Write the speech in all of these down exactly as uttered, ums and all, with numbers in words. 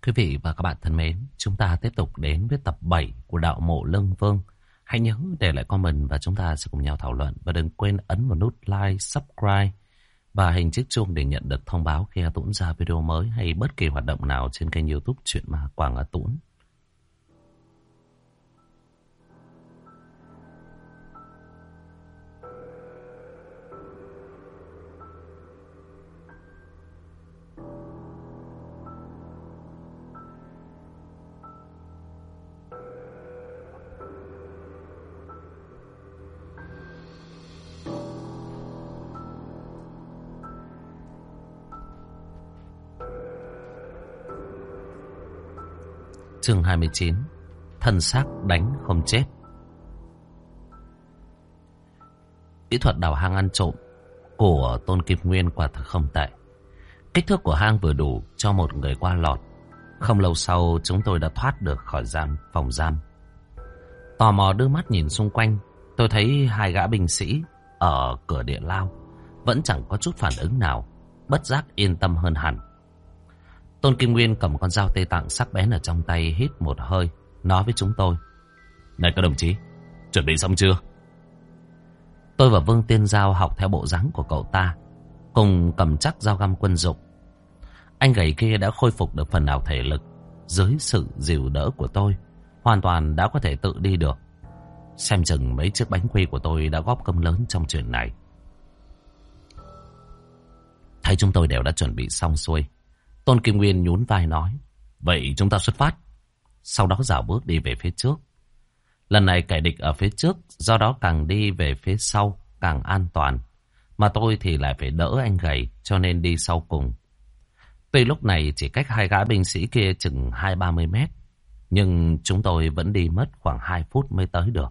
Quý vị và các bạn thân mến, chúng ta tiếp tục đến với tập bảy của Đạo Mộ Lương Vương. Hãy nhớ để lại comment và chúng ta sẽ cùng nhau thảo luận. Và đừng quên ấn vào nút like, subscribe và hình chiếc chuông để nhận được thông báo khi A Tũng ra video mới hay bất kỳ hoạt động nào trên kênh YouTube Chuyện Ma Quảng A Tũng. Chương hai mươi chín. Thân xác đánh không chết. Kỹ thuật đào hang ăn trộm của Tôn Kim Nguyên quả thực không tệ. Kích thước của hang vừa đủ cho một người qua lọt. Không lâu sau chúng tôi đã thoát được khỏi giam phòng giam. Tò mò đưa mắt nhìn xung quanh, tôi thấy hai gã binh sĩ ở cửa địa lao vẫn chẳng có chút phản ứng nào, bất giác yên tâm hơn hẳn. Tôn Kim Nguyên cầm con dao Tây Tạng sắc bén ở trong tay, hít một hơi, nói với chúng tôi: "Này các đồng chí, chuẩn bị xong chưa?" Tôi và Vương Tiên Giao học theo bộ dáng của cậu ta, cùng cầm chắc dao găm quân dụng. Anh gầy kia đã khôi phục được phần nào thể lực, dưới sự dìu đỡ của tôi, hoàn toàn đã có thể tự đi được. Xem chừng mấy chiếc bánh quy của tôi đã góp công lớn trong chuyện này. Thấy chúng tôi đều đã chuẩn bị xong xuôi, Tôn Kim Nguyên nhún vai nói: "Vậy chúng ta xuất phát." Sau đó dạo bước đi về phía trước. Lần này kẻ địch ở phía trước, do đó càng đi về phía sau càng an toàn. Mà tôi thì lại phải đỡ anh gầy, cho nên đi sau cùng. Tuy lúc này chỉ cách hai gã binh sĩ kia chừng hai ba mươi mét, nhưng chúng tôi vẫn đi mất khoảng hai phút mới tới được.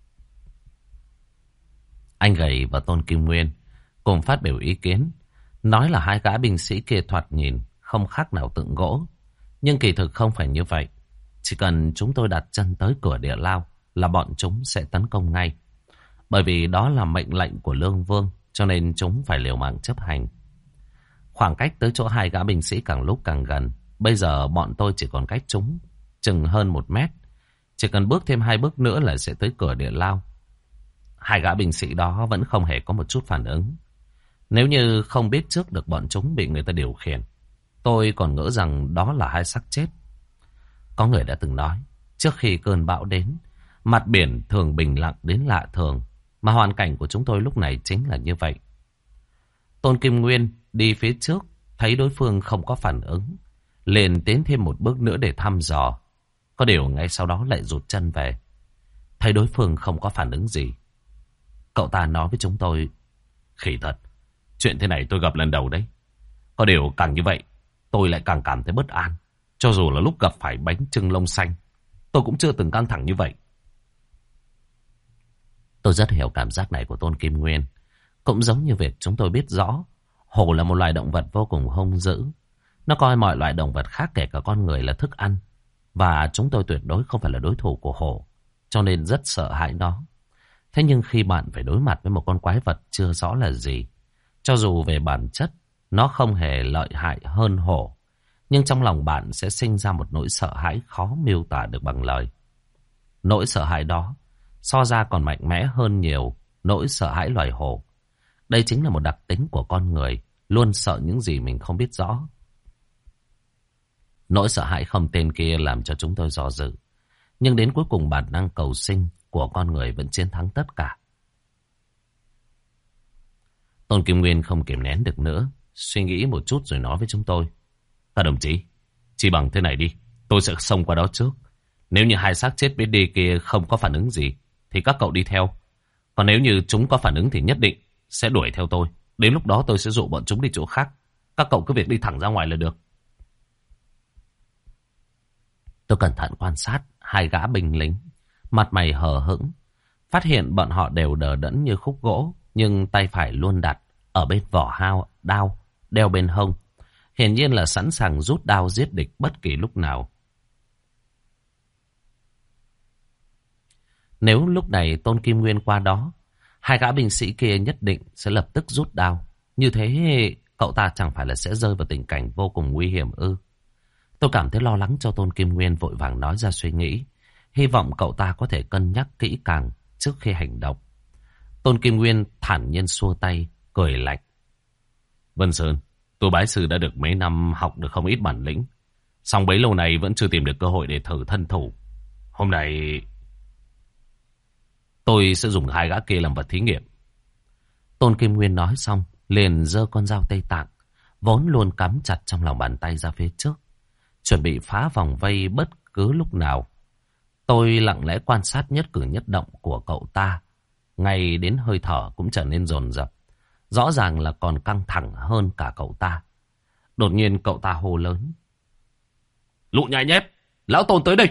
Anh gầy và Tôn Kim Nguyên cùng phát biểu ý kiến, nói là hai gã binh sĩ kia thoạt nhìn không khác nào tượng gỗ. Nhưng kỳ thực không phải như vậy. Chỉ cần chúng tôi đặt chân tới cửa địa lao là bọn chúng sẽ tấn công ngay. Bởi vì đó là mệnh lệnh của Lương Vương, cho nên chúng phải liều mạng chấp hành. Khoảng cách tới chỗ hai gã binh sĩ càng lúc càng gần. Bây giờ bọn tôi chỉ còn cách chúng chừng hơn một mét. Chỉ cần bước thêm hai bước nữa là sẽ tới cửa địa lao. Hai gã binh sĩ đó vẫn không hề có một chút phản ứng. Nếu như không biết trước được bọn chúng bị người ta điều khiển, tôi còn ngỡ rằng đó là hai xác chết. Có người đã từng nói, trước khi cơn bão đến, mặt biển thường bình lặng đến lạ thường, mà hoàn cảnh của chúng tôi lúc này chính là như vậy. Tôn Kim Nguyên đi phía trước, thấy đối phương không có phản ứng, liền tiến thêm một bước nữa để thăm dò. Có điều ngay sau đó lại rụt chân về. Thấy đối phương không có phản ứng gì, cậu ta nói với chúng tôi: "Khỉ thật, chuyện thế này tôi gặp lần đầu đấy. Có điều càng như vậy, tôi lại càng cảm thấy bất an. Cho dù là lúc gặp phải bánh chưng lông xanh, tôi cũng chưa từng căng thẳng như vậy." Tôi rất hiểu cảm giác này của Tôn Kim Nguyên. Cũng giống như việc chúng tôi biết rõ, hổ là một loài động vật vô cùng hung dữ. Nó coi mọi loài động vật khác kể cả con người là thức ăn. Và chúng tôi tuyệt đối không phải là đối thủ của hổ, cho nên rất sợ hãi nó. Thế nhưng khi bạn phải đối mặt với một con quái vật chưa rõ là gì, cho dù về bản chất nó không hề lợi hại hơn hổ, nhưng trong lòng bạn sẽ sinh ra một nỗi sợ hãi khó miêu tả được bằng lời. Nỗi sợ hãi đó so ra còn mạnh mẽ hơn nhiều nỗi sợ hãi loài hổ. Đây chính là một đặc tính của con người, luôn sợ những gì mình không biết rõ. Nỗi sợ hãi không tên kia làm cho chúng tôi do dự, nhưng đến cuối cùng bản năng cầu sinh của con người vẫn chiến thắng tất cả. Tôn Kim Nguyên không kiềm nén được nữa, suy nghĩ một chút rồi nói với chúng tôi: "Các đồng chí, chỉ bằng thế này đi, tôi sẽ xông qua đó trước. Nếu như hai xác chết bên đi kia không có phản ứng gì, thì các cậu đi theo. Còn nếu như chúng có phản ứng thì nhất định sẽ đuổi theo tôi. Đến lúc đó tôi sẽ dụ bọn chúng đi chỗ khác. Các cậu cứ việc đi thẳng ra ngoài là được." Tôi cẩn thận quan sát hai gã binh lính, mặt mày hờ hững, phát hiện bọn họ đều đờ đẫn như khúc gỗ, nhưng tay phải luôn đặt ở bên vỏ hao đao, đeo bên hông. Hiển nhiên là sẵn sàng rút đao giết địch bất kỳ lúc nào. Nếu lúc này Tôn Kim Nguyên qua đó, hai gã binh sĩ kia nhất định sẽ lập tức rút đao. Như thế cậu ta chẳng phải là sẽ rơi vào tình cảnh vô cùng nguy hiểm ư? Tôi cảm thấy lo lắng cho Tôn Kim Nguyên, vội vàng nói ra suy nghĩ. Hy vọng cậu ta có thể cân nhắc kỹ càng trước khi hành động. Tôn Kim Nguyên thản nhiên xua tay, cười lạnh. Vân Sơn, tôi bái sư đã được mấy năm, học được không ít bản lĩnh. Song bấy lâu nay vẫn chưa tìm được cơ hội để thử thân thủ. Hôm nay tôi sẽ dùng hai gã kia làm vật thí nghiệm. Tôn Kim Nguyên nói xong, liền giơ con dao Tây Tạng, vốn luôn cắm chặt trong lòng bàn tay ra phía trước, chuẩn bị phá vòng vây bất cứ lúc nào. Tôi lặng lẽ quan sát nhất cử nhất động của cậu ta, ngay đến hơi thở cũng trở nên dồn dập, rõ ràng là còn căng thẳng hơn cả cậu ta. Đột nhiên cậu ta hô lớn. Lũ nhãi nhép, lão Tôn tới đây.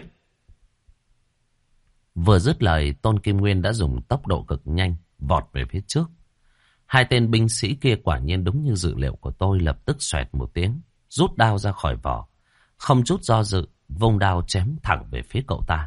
Vừa dứt lời, Tôn Kim Nguyên đã dùng tốc độ cực nhanh vọt về phía trước. Hai tên binh sĩ kia quả nhiên đúng như dự liệu của tôi, lập tức xoẹt một tiếng, rút đao ra khỏi vỏ, không chút do dự, vung đao chém thẳng về phía cậu ta.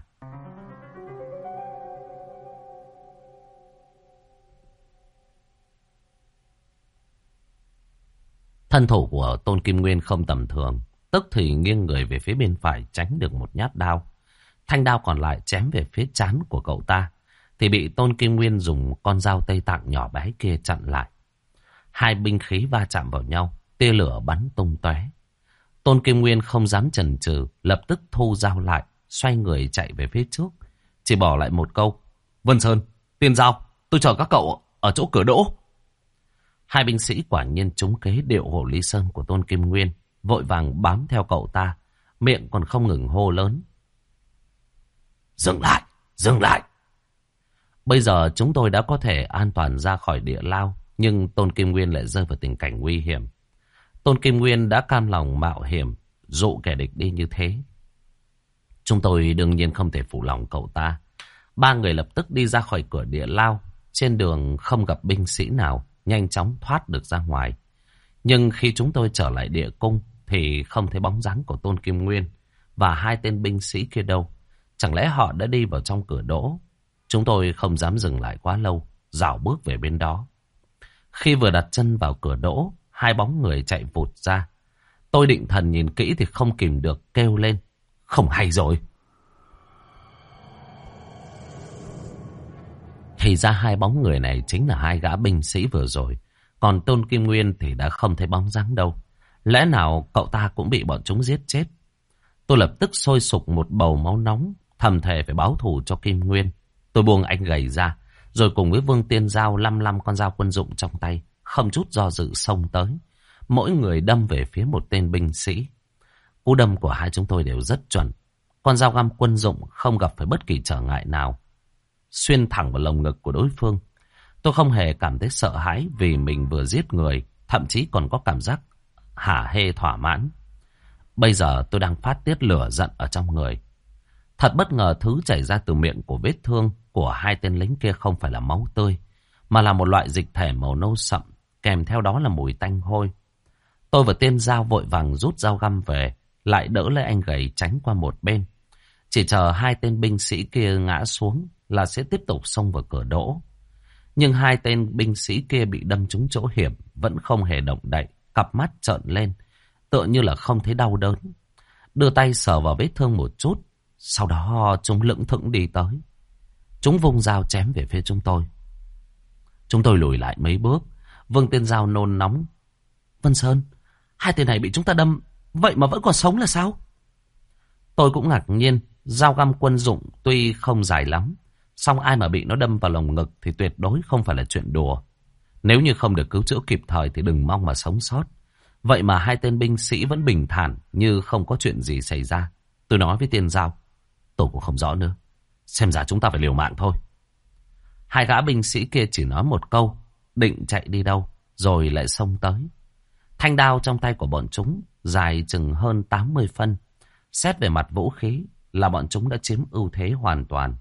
Thân thủ của Tôn Kim Nguyên không tầm thường, tức thì nghiêng người về phía bên phải tránh được một nhát đao. Thanh đao còn lại chém về phía trán của cậu ta, thì bị Tôn Kim Nguyên dùng con dao Tây Tạng nhỏ bé kia chặn lại. Hai binh khí va chạm vào nhau, tia lửa bắn tung tóe. Tôn Kim Nguyên không dám chần chừ, lập tức thu dao lại, xoay người chạy về phía trước, chỉ bỏ lại một câu. Vân Sơn, Tiên Giao, tôi chờ các cậu ở chỗ cửa đỗ. Hai binh sĩ quả nhiên trúng kế điệu Hồ Ly Sơn của Tôn Kim Nguyên, vội vàng bám theo cậu ta, miệng còn không ngừng hô lớn. Dừng lại, dừng lại. Bây giờ chúng tôi đã có thể an toàn ra khỏi địa lao, nhưng Tôn Kim Nguyên lại rơi vào tình cảnh nguy hiểm. Tôn Kim Nguyên đã cam lòng mạo hiểm, dụ kẻ địch đi như thế. Chúng tôi đương nhiên không thể phụ lòng cậu ta. Ba người lập tức đi ra khỏi cửa địa lao. Trên đường không gặp binh sĩ nào, nhanh chóng thoát được ra ngoài. Nhưng khi chúng tôi trở lại địa cung thì không thấy bóng dáng của Tôn Kim Nguyên và hai tên binh sĩ kia đâu. Chẳng lẽ họ đã đi vào trong cửa đỗ? Chúng tôi không dám dừng lại quá lâu, rảo bước về bên đó. Khi vừa đặt chân vào cửa đỗ, hai bóng người chạy vụt ra. Tôi định thần nhìn kỹ thì không kìm được kêu lên. Không hay rồi. Thì ra hai bóng người này chính là hai gã binh sĩ vừa rồi. Còn Tôn Kim Nguyên thì đã không thấy bóng dáng đâu. Lẽ nào cậu ta cũng bị bọn chúng giết chết? Tôi lập tức sôi sục một bầu máu nóng, thầm thề phải báo thù cho Kim Nguyên. Tôi buông anh gầy ra, rồi cùng với Vương Tiên Giao lăm lăm con dao quân dụng trong tay, không chút do dự xông tới. Mỗi người đâm về phía một tên binh sĩ. Cú đâm của hai chúng tôi đều rất chuẩn. Con dao găm quân dụng không gặp phải bất kỳ trở ngại nào, xuyên thẳng vào lồng ngực của đối phương. Tôi không hề cảm thấy sợ hãi vì mình vừa giết người, thậm chí còn có cảm giác hả hê thỏa mãn. Bây giờ tôi đang phát tiết lửa giận ở trong người. Thật bất ngờ, thứ chảy ra từ miệng của vết thương của hai tên lính kia không phải là máu tươi, mà là một loại dịch thể màu nâu sậm, kèm theo đó là mùi tanh hôi. Tôi và Tiên Giao vội vàng rút dao găm về, lại đỡ lấy anh gầy tránh qua một bên. Chỉ chờ hai tên binh sĩ kia ngã xuống là sẽ tiếp tục xông vào cửa đỗ. Nhưng hai tên binh sĩ kia bị đâm trúng chỗ hiểm, vẫn không hề động đậy, cặp mắt trợn lên, tựa như là không thấy đau đớn. Đưa tay sờ vào vết thương một chút, sau đó chúng lững thững đi tới. Chúng vung dao chém về phía chúng tôi. Chúng tôi lùi lại mấy bước. Vương Tiên Giao nôn nóng. Vân Sơn, hai tên này bị chúng ta đâm, vậy mà vẫn còn sống là sao? Tôi cũng ngạc nhiên. Dao găm quân dụng tuy không dài lắm, song ai mà bị nó đâm vào lồng ngực thì tuyệt đối không phải là chuyện đùa. Nếu như không được cứu chữa kịp thời thì đừng mong mà sống sót. Vậy mà hai tên binh sĩ vẫn bình thản như không có chuyện gì xảy ra. Tôi nói với Tiên Giao, tôi cũng không rõ nữa, xem ra chúng ta phải liều mạng thôi. Hai gã binh sĩ kia chỉ nói một câu, định chạy đi đâu, rồi lại xông tới. Thanh đao trong tay của bọn chúng dài chừng hơn tám mươi phân. Xét về mặt vũ khí là bọn chúng đã chiếm ưu thế hoàn toàn.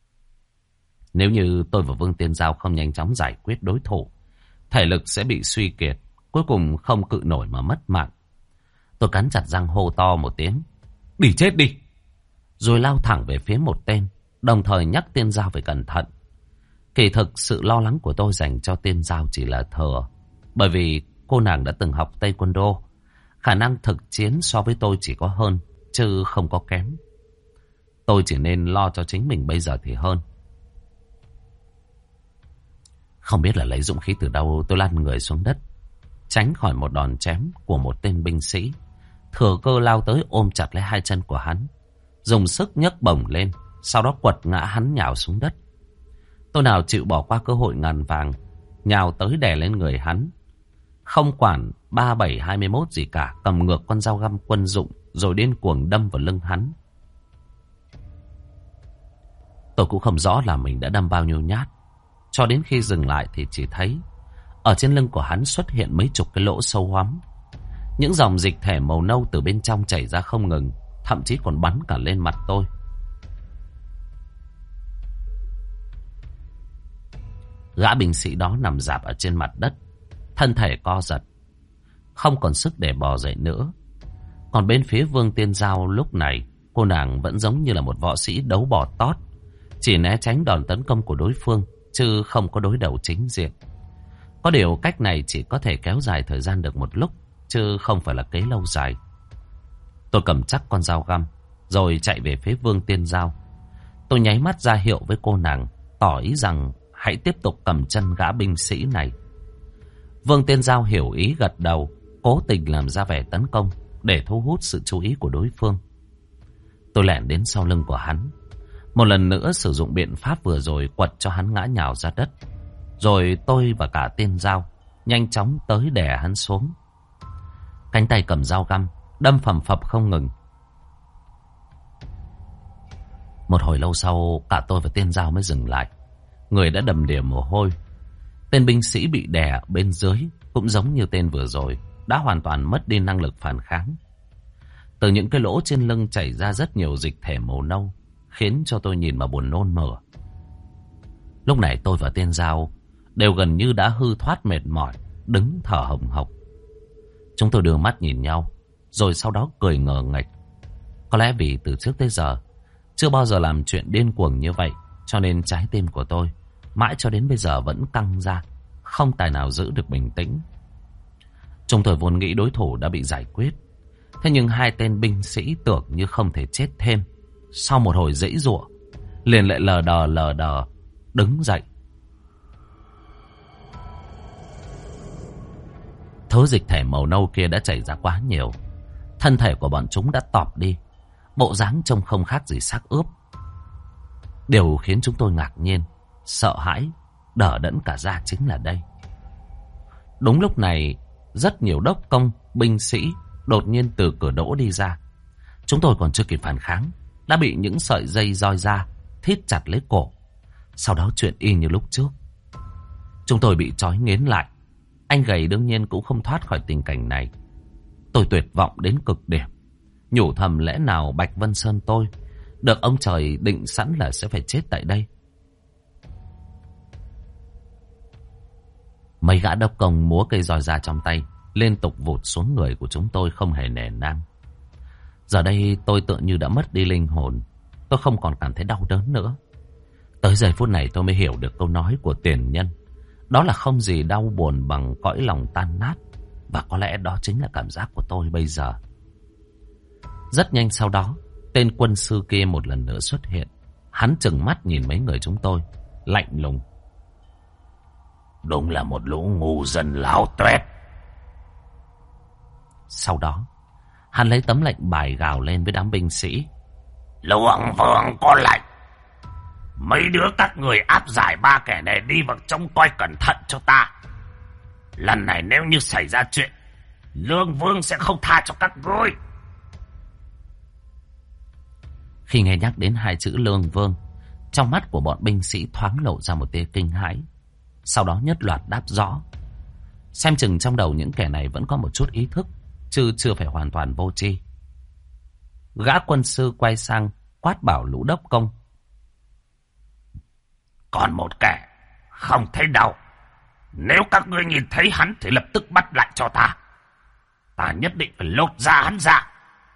Nếu như tôi và Vương Tiên Giao không nhanh chóng giải quyết đối thủ, thể lực sẽ bị suy kiệt, cuối cùng không cự nổi mà mất mạng. Tôi cắn chặt răng hô to một tiếng, đi chết đi, rồi lao thẳng về phía một tên, đồng thời nhắc Tiên Giao phải cẩn thận. Kỳ thực sự lo lắng của tôi dành cho Tiên Giao chỉ là thừa, bởi vì cô nàng đã từng học Taekwondo, khả năng thực chiến so với tôi chỉ có hơn, chứ không có kém. Tôi chỉ nên lo cho chính mình bây giờ thì hơn. Không biết là lấy dũng khí từ đâu, tôi lăn người xuống đất, tránh khỏi một đòn chém của một tên binh sĩ. Thừa cơ lao tới ôm chặt lấy hai chân của hắn, dùng sức nhấc bổng lên, sau đó quật ngã hắn nhào xuống đất. Tôi nào chịu bỏ qua cơ hội ngàn vàng, nhào tới đè lên người hắn, không quản ba bảy hai mươi mốt gì cả, cầm ngược con dao găm quân dụng rồi điên cuồng đâm vào lưng hắn. Tôi cũng không rõ là mình đã đâm bao nhiêu nhát, cho đến khi dừng lại thì chỉ thấy ở trên lưng của hắn xuất hiện mấy chục cái lỗ sâu hoắm. Những dòng dịch thể màu nâu từ bên trong chảy ra không ngừng, thậm chí còn bắn cả lên mặt tôi. Gã binh sĩ đó nằm rạp ở trên mặt đất, thân thể co giật, không còn sức để bò dậy nữa. Còn bên phía Vương Tiên Giao lúc này, cô nàng vẫn giống như là một võ sĩ đấu bò tót, chỉ né tránh đòn tấn công của đối phương, chứ không có đối đầu chính diện. Có điều cách này chỉ có thể kéo dài thời gian được một lúc, chứ không phải là kế lâu dài. Tôi cầm chắc con dao găm, rồi chạy về phía Vương Tiên Giao. Tôi nháy mắt ra hiệu với cô nàng, tỏ ý rằng hãy tiếp tục cầm chân gã binh sĩ này. Vương Tiên Giao hiểu ý gật đầu, cố tình làm ra vẻ tấn công để thu hút sự chú ý của đối phương. Tôi lẻn đến sau lưng của hắn, một lần nữa sử dụng biện pháp vừa rồi quật cho hắn ngã nhào ra đất. Rồi tôi và cả Tiên Giao nhanh chóng tới đè hắn xuống. Cánh tay cầm dao găm đâm phầm phập không ngừng. Một hồi lâu sau, cả tôi và Tiên Giao mới dừng lại. Người đã đầm đìa mồ hôi. Tên binh sĩ bị đè bên dưới cũng giống như tên vừa rồi, đã hoàn toàn mất đi năng lực phản kháng. Từ những cái lỗ trên lưng chảy ra rất nhiều dịch thể màu nâu, khiến cho tôi nhìn mà buồn nôn mửa. Lúc này tôi và Tiên Giao đều gần như đã hư thoát mệt mỏi, đứng thở hồng hộc. Chúng tôi đưa mắt nhìn nhau, rồi sau đó cười ngờ nghệch. Có lẽ vì từ trước tới giờ chưa bao giờ làm chuyện điên cuồng như vậy, cho nên trái tim của tôi mãi cho đến bây giờ vẫn căng ra, không tài nào giữ được bình tĩnh. Chúng tôi vốn nghĩ đối thủ đã bị giải quyết, thế nhưng hai tên binh sĩ tưởng như không thể chết thêm. Sau một hồi giãy giụa, liền lại lờ đờ lờ đờ đứng dậy. Thứ dịch thể màu nâu kia đã chảy ra quá nhiều, thân thể của bọn chúng đã tọp đi, bộ dáng trông không khác gì xác ướp. Điều khiến chúng tôi ngạc nhiên, sợ hãi, đờ đẫn cả ra chính là đây. Đúng lúc này, rất nhiều đốc công, binh sĩ đột nhiên từ cửa đỗ đi ra. Chúng tôi còn chưa kịp phản kháng, đã bị những sợi dây roi ra thít chặt lấy cổ. Sau đó chuyện y như lúc trước. Chúng tôi bị trói nghiến lại. Anh gầy đương nhiên cũng không thoát khỏi tình cảnh này. Tôi tuyệt vọng đến cực điểm, nhủ thầm lẽ nào Bạch Vân Sơn tôi được ông trời định sẵn là sẽ phải chết tại đây. Mấy gã đốc công múa cây roi ra trong tay, liên tục vụt xuống người của chúng tôi không hề nể nang. Giờ đây tôi tựa như đã mất đi linh hồn, tôi không còn cảm thấy đau đớn nữa. Tới giây phút này tôi mới hiểu được câu nói của tiền nhân, đó là không gì đau buồn bằng cõi lòng tan nát. Và có lẽ đó chính là cảm giác của tôi bây giờ. Rất nhanh sau đó, tên quân sư kia một lần nữa xuất hiện. Hắn trừng mắt nhìn mấy người chúng tôi, lạnh lùng. Đúng là một lũ ngu dân láo tuét. Sau đó, hắn lấy tấm lệnh bài gào lên với đám binh sĩ. Luồng vương có lệnh, mấy đứa các người áp giải ba kẻ này đi vào trông coi cẩn thận cho ta. Lần này nếu như xảy ra chuyện, Lương Vương sẽ không tha cho các ngươi. Khi nghe nhắc đến hai chữ Lương Vương, trong mắt của bọn binh sĩ thoáng lộ ra một tia kinh hãi. Sau đó nhất loạt đáp rõ. Xem chừng trong đầu những kẻ này vẫn có một chút ý thức, chứ chưa phải hoàn toàn vô tri. Gã quân sư quay sang quát bảo lũ đốc công. Còn một kẻ không thấy đâu. Nếu các ngươi nhìn thấy hắn thì lập tức bắt lại cho ta. Ta nhất định phải lột da hắn ra.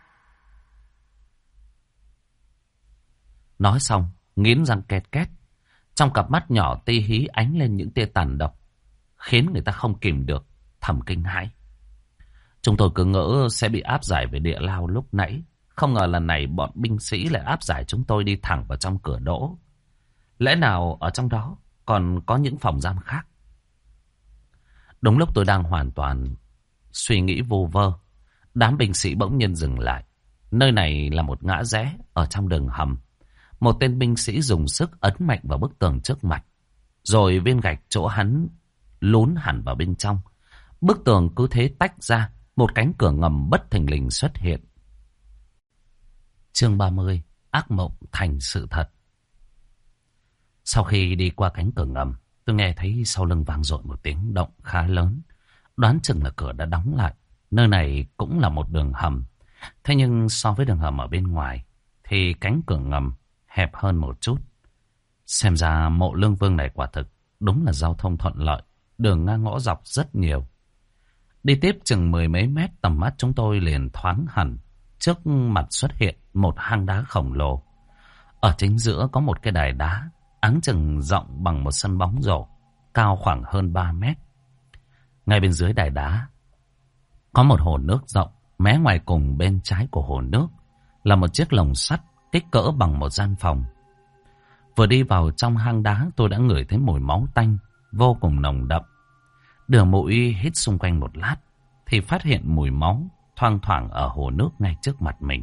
Nói xong, nghiến răng két két. Trong cặp mắt nhỏ ti hí ánh lên những tia tàn độc, khiến người ta không kìm được thầm kinh hãi. Chúng tôi cứ ngỡ sẽ bị áp giải về địa lao lúc nãy, Không ngờ lần này bọn binh sĩ lại áp giải chúng tôi đi thẳng vào trong cửa đỗ. Lẽ nào ở trong đó còn có những phòng giam khác? Đúng lúc tôi đang hoàn toàn suy nghĩ vô vơ, đám binh sĩ bỗng nhiên dừng lại. Nơi này là một ngã rẽ ở trong đường hầm. Một tên binh sĩ dùng sức ấn mạnh vào bức tường trước mặt. Rồi viên gạch chỗ hắn lún hẳn vào bên trong. Bức tường cứ thế tách ra. Một cánh cửa ngầm bất thình lình xuất hiện. Chương ba mươi. Ác mộng thành sự thật. Sau khi đi qua cánh cửa ngầm, tôi nghe thấy sau lưng vang dội một tiếng động khá lớn. Đoán chừng là cửa đã đóng lại. Nơi này cũng là một đường hầm. Thế nhưng so với đường hầm ở bên ngoài thì cánh cửa ngầm hẹp hơn một chút. Xem ra mộ Lương Vương này quả thực đúng là giao thông thuận lợi. Đường ngang ngõ dọc rất nhiều. Đi tiếp chừng mười mấy mét, tầm mắt chúng tôi liền thoáng hẳn. Trước mặt xuất hiện một hang đá khổng lồ. Ở chính giữa có một cái đài đá, áng chừng rộng bằng một sân bóng rổ, cao khoảng hơn ba mét. Ngay bên dưới đài đá có một hồ nước rộng, mé ngoài cùng bên trái của hồ nước là một chiếc lồng sắt kích cỡ bằng một gian phòng. Vừa đi vào trong hang đá, tôi đã ngửi thấy mùi máu tanh vô cùng nồng đậm. Đưa mũi hít xung quanh một lát thì phát hiện mùi máu thoang thoảng ở hồ nước ngay trước mặt mình.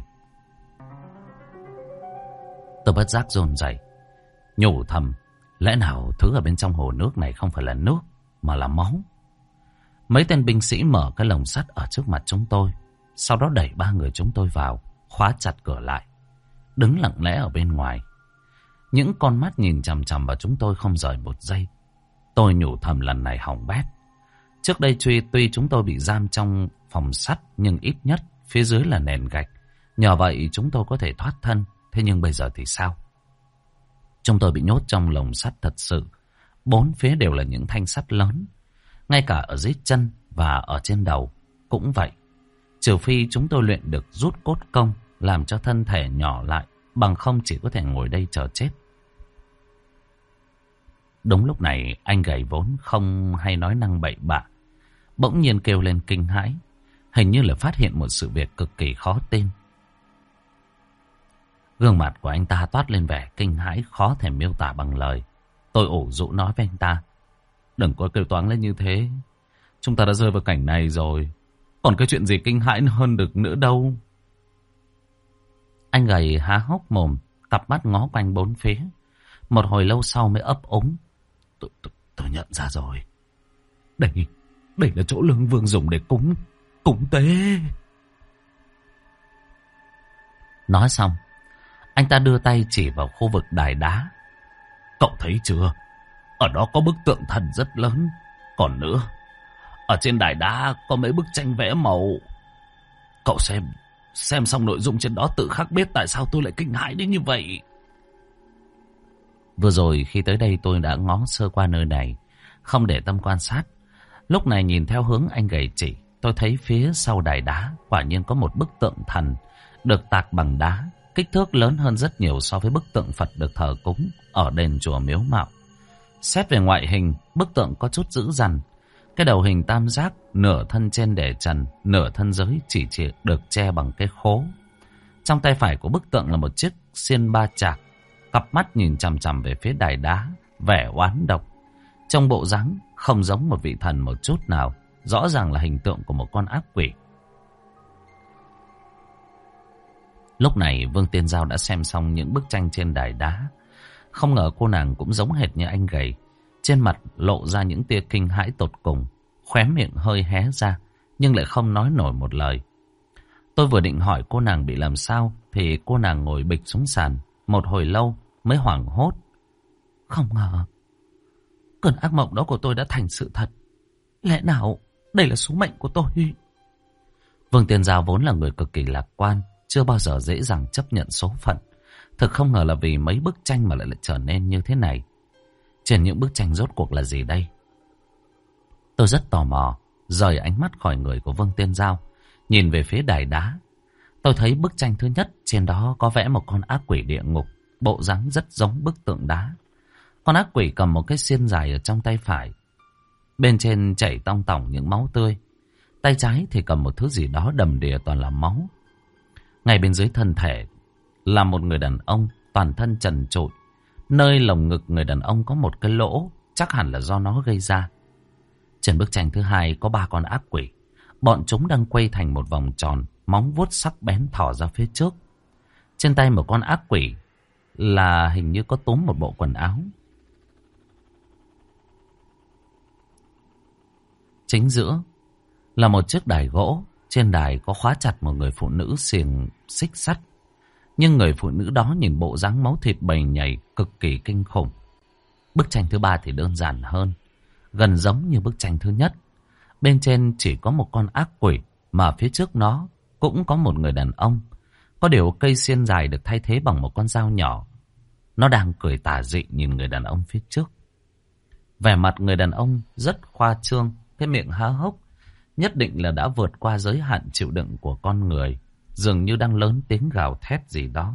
Tôi bất giác run rẩy, nhủ thầm, lẽ nào thứ ở bên trong hồ nước này không phải là nước mà là máu? Mấy tên binh sĩ mở cái lồng sắt ở trước mặt chúng tôi, sau đó đẩy ba người chúng tôi vào, khóa chặt cửa lại, đứng lặng lẽ ở bên ngoài. Những con mắt nhìn chằm chằm vào chúng tôi không rời một giây. Tôi nhủ thầm lần này hỏng bét. Trước đây tuy, tuy chúng tôi bị giam trong phòng sắt, nhưng ít nhất phía dưới là nền gạch. Nhờ vậy chúng tôi có thể thoát thân. Thế nhưng bây giờ thì sao? Chúng tôi bị nhốt trong lồng sắt thật sự. Bốn phía đều là những thanh sắt lớn. Ngay cả ở dưới chân và ở trên đầu cũng vậy. Trừ phi chúng tôi luyện được rút cốt công, làm cho thân thể nhỏ lại, bằng không chỉ có thể ngồi đây chờ chết. Đúng lúc này, anh gầy vốn không hay nói năng bậy bạ bỗng nhiên kêu lên kinh hãi, hình như là phát hiện một sự việc cực kỳ khó tin. Gương mặt của anh ta toát lên vẻ kinh hãi khó thể miêu tả bằng lời. Tôi ủ rũ nói với anh ta, đừng có kêu toáng lên như thế. Chúng ta đã rơi vào cảnh này rồi, còn cái chuyện gì kinh hãi hơn được nữa đâu. Anh gầy há hốc mồm, cặp mắt ngó quanh bốn phía. Một hồi lâu sau mới ấp úng, Tôi, tôi, tôi nhận ra rồi. Đây, đây là chỗ Lương Vương dùng để cúng, cúng tế. Nói xong, anh ta đưa tay chỉ vào khu vực đài đá. Cậu thấy chưa? Ở đó có bức tượng thần rất lớn. Còn nữa, ở trên đài đá có mấy bức tranh vẽ màu. Cậu xem, xem xong nội dung trên đó tự khắc biết tại sao tôi lại kinh hãi đến như vậy. Vừa rồi khi tới đây tôi đã ngó sơ qua nơi này, không để tâm quan sát. Lúc này nhìn theo hướng anh gầy chỉ, tôi thấy phía sau đài đá quả nhiên có một bức tượng thần được tạc bằng đá, kích thước lớn hơn rất nhiều so với bức tượng Phật được thờ cúng ở đền chùa Miếu Mạo. Xét về ngoại hình, bức tượng có chút dữ dằn. Cái đầu hình tam giác, nửa thân trên để trần, nửa thân dưới chỉ, chỉ được che bằng cái khố. Trong tay phải của bức tượng là một chiếc xiên ba chạc, cặp mắt nhìn chằm chằm về phía đài đá, vẻ oán độc. Trong bộ dáng không giống một vị thần một chút nào, rõ ràng là hình tượng của một con ác quỷ. Lúc này Vương Tiên Giao đã xem xong những bức tranh trên đài đá. Không ngờ cô nàng cũng giống hệt như anh gầy. Trên mặt lộ ra những tia kinh hãi tột cùng, khóe miệng hơi hé ra, nhưng lại không nói nổi một lời. Tôi vừa định hỏi cô nàng bị làm sao, thì cô nàng ngồi bịch xuống sàn, một hồi lâu mới hoảng hốt. Không ngờ, cơn ác mộng đó của tôi đã thành sự thật. Lẽ nào đây là số mệnh của tôi? Vương Tiên Giao vốn là người cực kỳ lạc quan, chưa bao giờ dễ dàng chấp nhận số phận. Thực không ngờ là vì mấy bức tranh mà lại, lại trở nên như thế này. Trên những bức tranh rốt cuộc là gì đây? Tôi rất tò mò, rời ánh mắt khỏi người của Vương Tiên Giao, nhìn về phía đài đá. Tôi thấy bức tranh thứ nhất, trên đó có vẽ một con ác quỷ địa ngục, bộ dáng rất giống bức tượng đá. Con ác quỷ cầm một cái xiên dài ở trong tay phải, bên trên chảy tong tỏng những máu tươi. Tay trái thì cầm một thứ gì đó đầm đìa toàn là máu. Ngay bên dưới thân thể là một người đàn ông toàn thân trần trụi. Nơi lồng ngực người đàn ông có một cái lỗ, chắc hẳn là do nó gây ra. Trên bức tranh thứ hai có ba con ác quỷ. Bọn chúng đang quay thành một vòng tròn, móng vuốt sắc bén thỏ ra phía trước. Trên tay một con ác quỷ là hình như có túm một bộ quần áo. Chính giữa là một chiếc đài gỗ. Trên đài có khóa chặt một người phụ nữ xiềng xích sắt. Nhưng người phụ nữ đó nhìn bộ dáng máu thịt bầy nhầy cực kỳ kinh khủng. Bức tranh thứ ba thì đơn giản hơn, gần giống như bức tranh thứ nhất. Bên trên chỉ có một con ác quỷ, mà phía trước nó cũng có một người đàn ông. Có điều cây xiên dài được thay thế bằng một con dao nhỏ. Nó đang cười tà dị nhìn người đàn ông phía trước. Vẻ mặt người đàn ông rất khoa trương, cái miệng há hốc, nhất định là đã vượt qua giới hạn chịu đựng của con người, dường như đang lớn tiếng gào thét gì đó.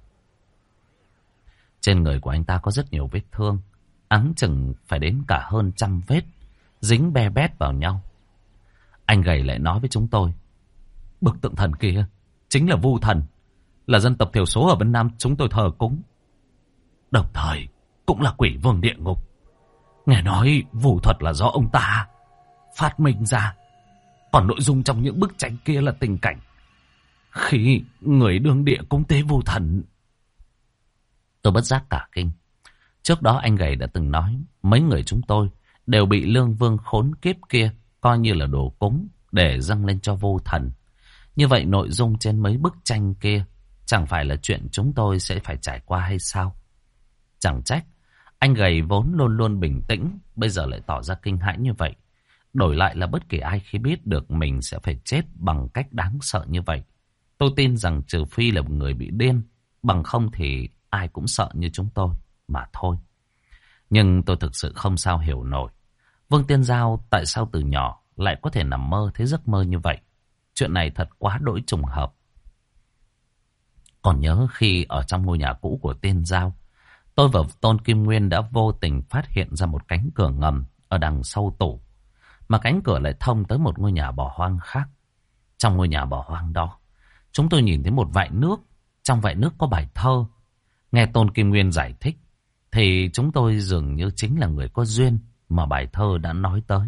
Trên người của anh ta có rất nhiều vết thương, áng chừng phải đến cả hơn trăm vết, dính be bét vào nhau. Anh gầy lại nói với chúng tôi, bức tượng thần kia chính là Vu Thần, là dân tộc thiểu số ở bên Nam chúng tôi thờ cúng, đồng thời cũng là quỷ vương địa ngục. Nghe nói vu thuật là do ông ta phát minh ra, còn nội dung trong những bức tranh kia là tình cảnh khi người đương địa cúng tế Vu Thần. Tôi bất giác cả kinh. Trước đó anh gầy đã từng nói mấy người chúng tôi đều bị lương vương khốn kiếp kia coi như là đồ cúng để dâng lên cho Vu Thần. Như vậy nội dung trên mấy bức tranh kia chẳng phải là chuyện chúng tôi sẽ phải trải qua hay sao? Chẳng trách anh gầy vốn luôn luôn bình tĩnh, bây giờ lại tỏ ra kinh hãi như vậy. Đổi lại là bất kỳ ai khi biết được mình sẽ phải chết bằng cách đáng sợ như vậy, tôi tin rằng trừ phi là một người bị điên, bằng không thì ai cũng sợ như chúng tôi mà thôi. Nhưng tôi thực sự không sao hiểu nổi Vương Tiên Giao tại sao từ nhỏ lại có thể nằm mơ thấy giấc mơ như vậy. Chuyện này thật quá đỗi trùng hợp. Còn nhớ khi ở trong ngôi nhà cũ của Tiên Giao, tôi và Tôn Kim Nguyên đã vô tình phát hiện ra một cánh cửa ngầm ở đằng sau tủ, mà cánh cửa lại thông tới một ngôi nhà bỏ hoang khác. Trong ngôi nhà bỏ hoang đó, chúng tôi nhìn thấy một vại nước. Trong vại nước có bài thơ. Nghe Tôn Kim Nguyên giải thích thì chúng tôi dường như chính là người có duyên mà bài thơ đã nói tới.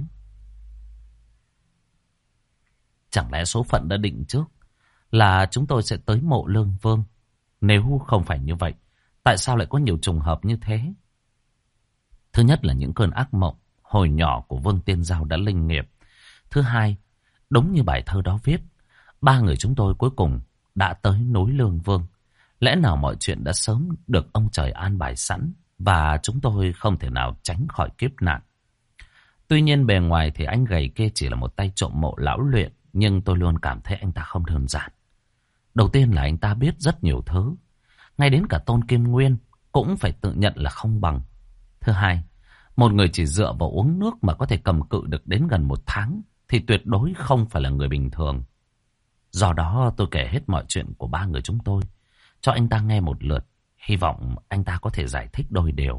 Chẳng lẽ số phận đã định trước là chúng tôi sẽ tới mộ Lương Vương? Nếu không phải như vậy, tại sao lại có nhiều trùng hợp như thế? Thứ nhất là những cơn ác mộng hồi nhỏ của Vương Tiên Giao đã linh nghiệm. Thứ hai, đúng như bài thơ đó viết, ba người chúng tôi cuối cùng đã tới núi Lương Vương. Lẽ nào mọi chuyện đã sớm được ông trời an bài sẵn và chúng tôi không thể nào tránh khỏi kiếp nạn. Tuy nhiên bề ngoài thì anh gầy kia chỉ là một tay trộm mộ lão luyện, nhưng tôi luôn cảm thấy anh ta không đơn giản. Đầu tiên là anh ta biết rất nhiều thứ, ngay đến cả Tôn Kim Nguyên cũng phải tự nhận là không bằng. Thứ hai, một người chỉ dựa vào uống nước mà có thể cầm cự được đến gần một tháng thì tuyệt đối không phải là người bình thường. Do đó tôi kể hết mọi chuyện của ba người chúng tôi cho anh ta nghe một lượt, hy vọng anh ta có thể giải thích đôi điều.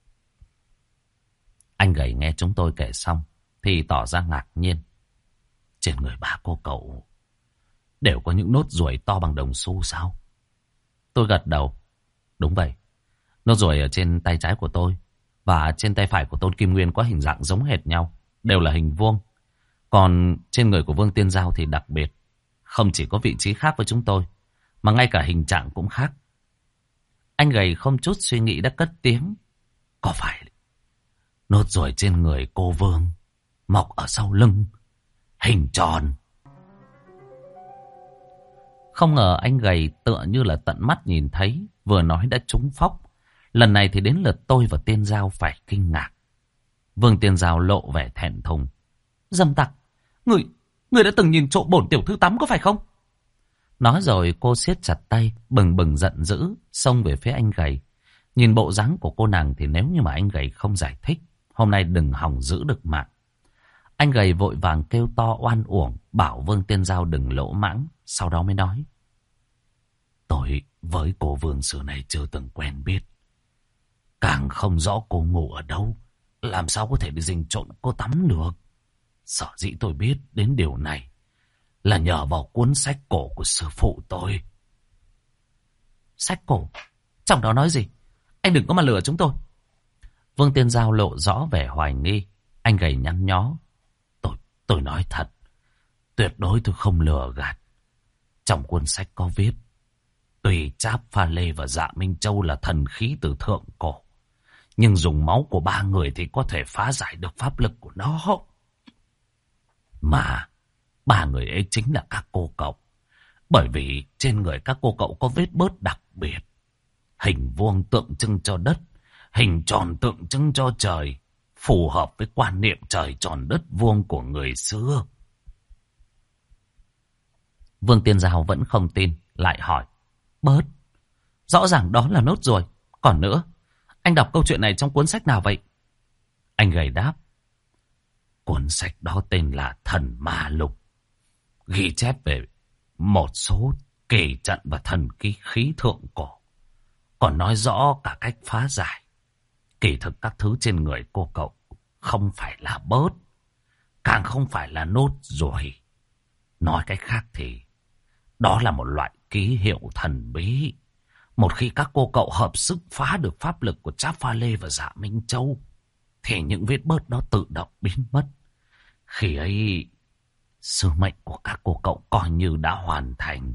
Anh gầy nghe chúng tôi kể xong thì tỏ ra ngạc nhiên. Trên người ba cô cậu đều có những nốt ruồi to bằng đồng xu sao? Tôi gật đầu. Đúng vậy. Nốt ruồi ở trên tay trái của tôi và trên tay phải của Tôn Kim Nguyên có hình dạng giống hệt nhau, đều là hình vuông. Còn trên người của Vương Tiên Giao thì đặc biệt, không chỉ có vị trí khác với chúng tôi, mà ngay cả hình trạng cũng khác. Anh gầy không chút suy nghĩ đã cất tiếng. Có phải nốt ruồi trên người cô Vương mọc ở sau lưng, hình tròn? Không ngờ anh gầy tựa như là tận mắt nhìn thấy, vừa nói đã trúng phóc. Lần này thì đến lượt tôi và Tiên Giao phải kinh ngạc. Vương Tiên Giao lộ vẻ thẹn thùng. Dâm tặc, người, người đã từng nhìn trộm bổn tiểu thư tắm có phải không? Nói rồi cô siết chặt tay, bừng bừng giận dữ, xông về phía anh gầy. Nhìn bộ dáng của cô nàng thì nếu như mà anh gầy không giải thích, hôm nay đừng hòng giữ được mạng. Anh gầy vội vàng kêu to oan uổng, bảo Vương Tiên Giao đừng lỗ mãng, sau đó mới nói. Tôi với cô Vương xưa này chưa từng quen biết, càng không rõ cô ngủ ở đâu, làm sao có thể đi rình trộm cô tắm được. Sở dĩ tôi biết đến điều này là nhờ vào cuốn sách cổ của sư phụ tôi. Sách cổ. Trong đó nói gì? Anh đừng có mà lừa chúng tôi. Vương Tiên Giao lộ rõ vẻ hoài nghi. Anh gầy nhăn nhó. Tôi, tôi nói thật. Tuyệt đối tôi không lừa gạt. Trong cuốn sách có viết. Tùy Tráp Pha Lê và Dạ Minh Châu là thần khí từ thượng cổ. Nhưng dùng máu của ba người thì có thể phá giải được pháp lực của nó. Mà ba người ấy chính là các cô cậu. Bởi vì trên người các cô cậu có vết bớt đặc biệt. Hình vuông tượng trưng cho đất. Hình tròn tượng trưng cho trời. Phù hợp với quan niệm trời tròn đất vuông của người xưa. Vương Tiên Giao vẫn không tin. Lại hỏi. Bớt. Rõ ràng đó là nốt ruồi. Còn nữa. Anh đọc câu chuyện này trong cuốn sách nào vậy? Anh gầy đáp. Cuốn sách đó tên là Thần Ma Lục. Ghi chép về một số kỳ trận và thần ký khí thượng cổ. Còn nói rõ cả cách phá giải. Kỳ thực các thứ trên người cô cậu không phải là bớt. Càng không phải là nốt ruồi. Nói cách khác thì đó là một loại ký hiệu thần bí. Một khi các cô cậu hợp sức phá được pháp lực của Tráp Pha Lê và Dạ Minh Châu thì những vết bớt đó tự động biến mất. Khi ấy sứ mệnh của các cô cậu coi như đã hoàn thành.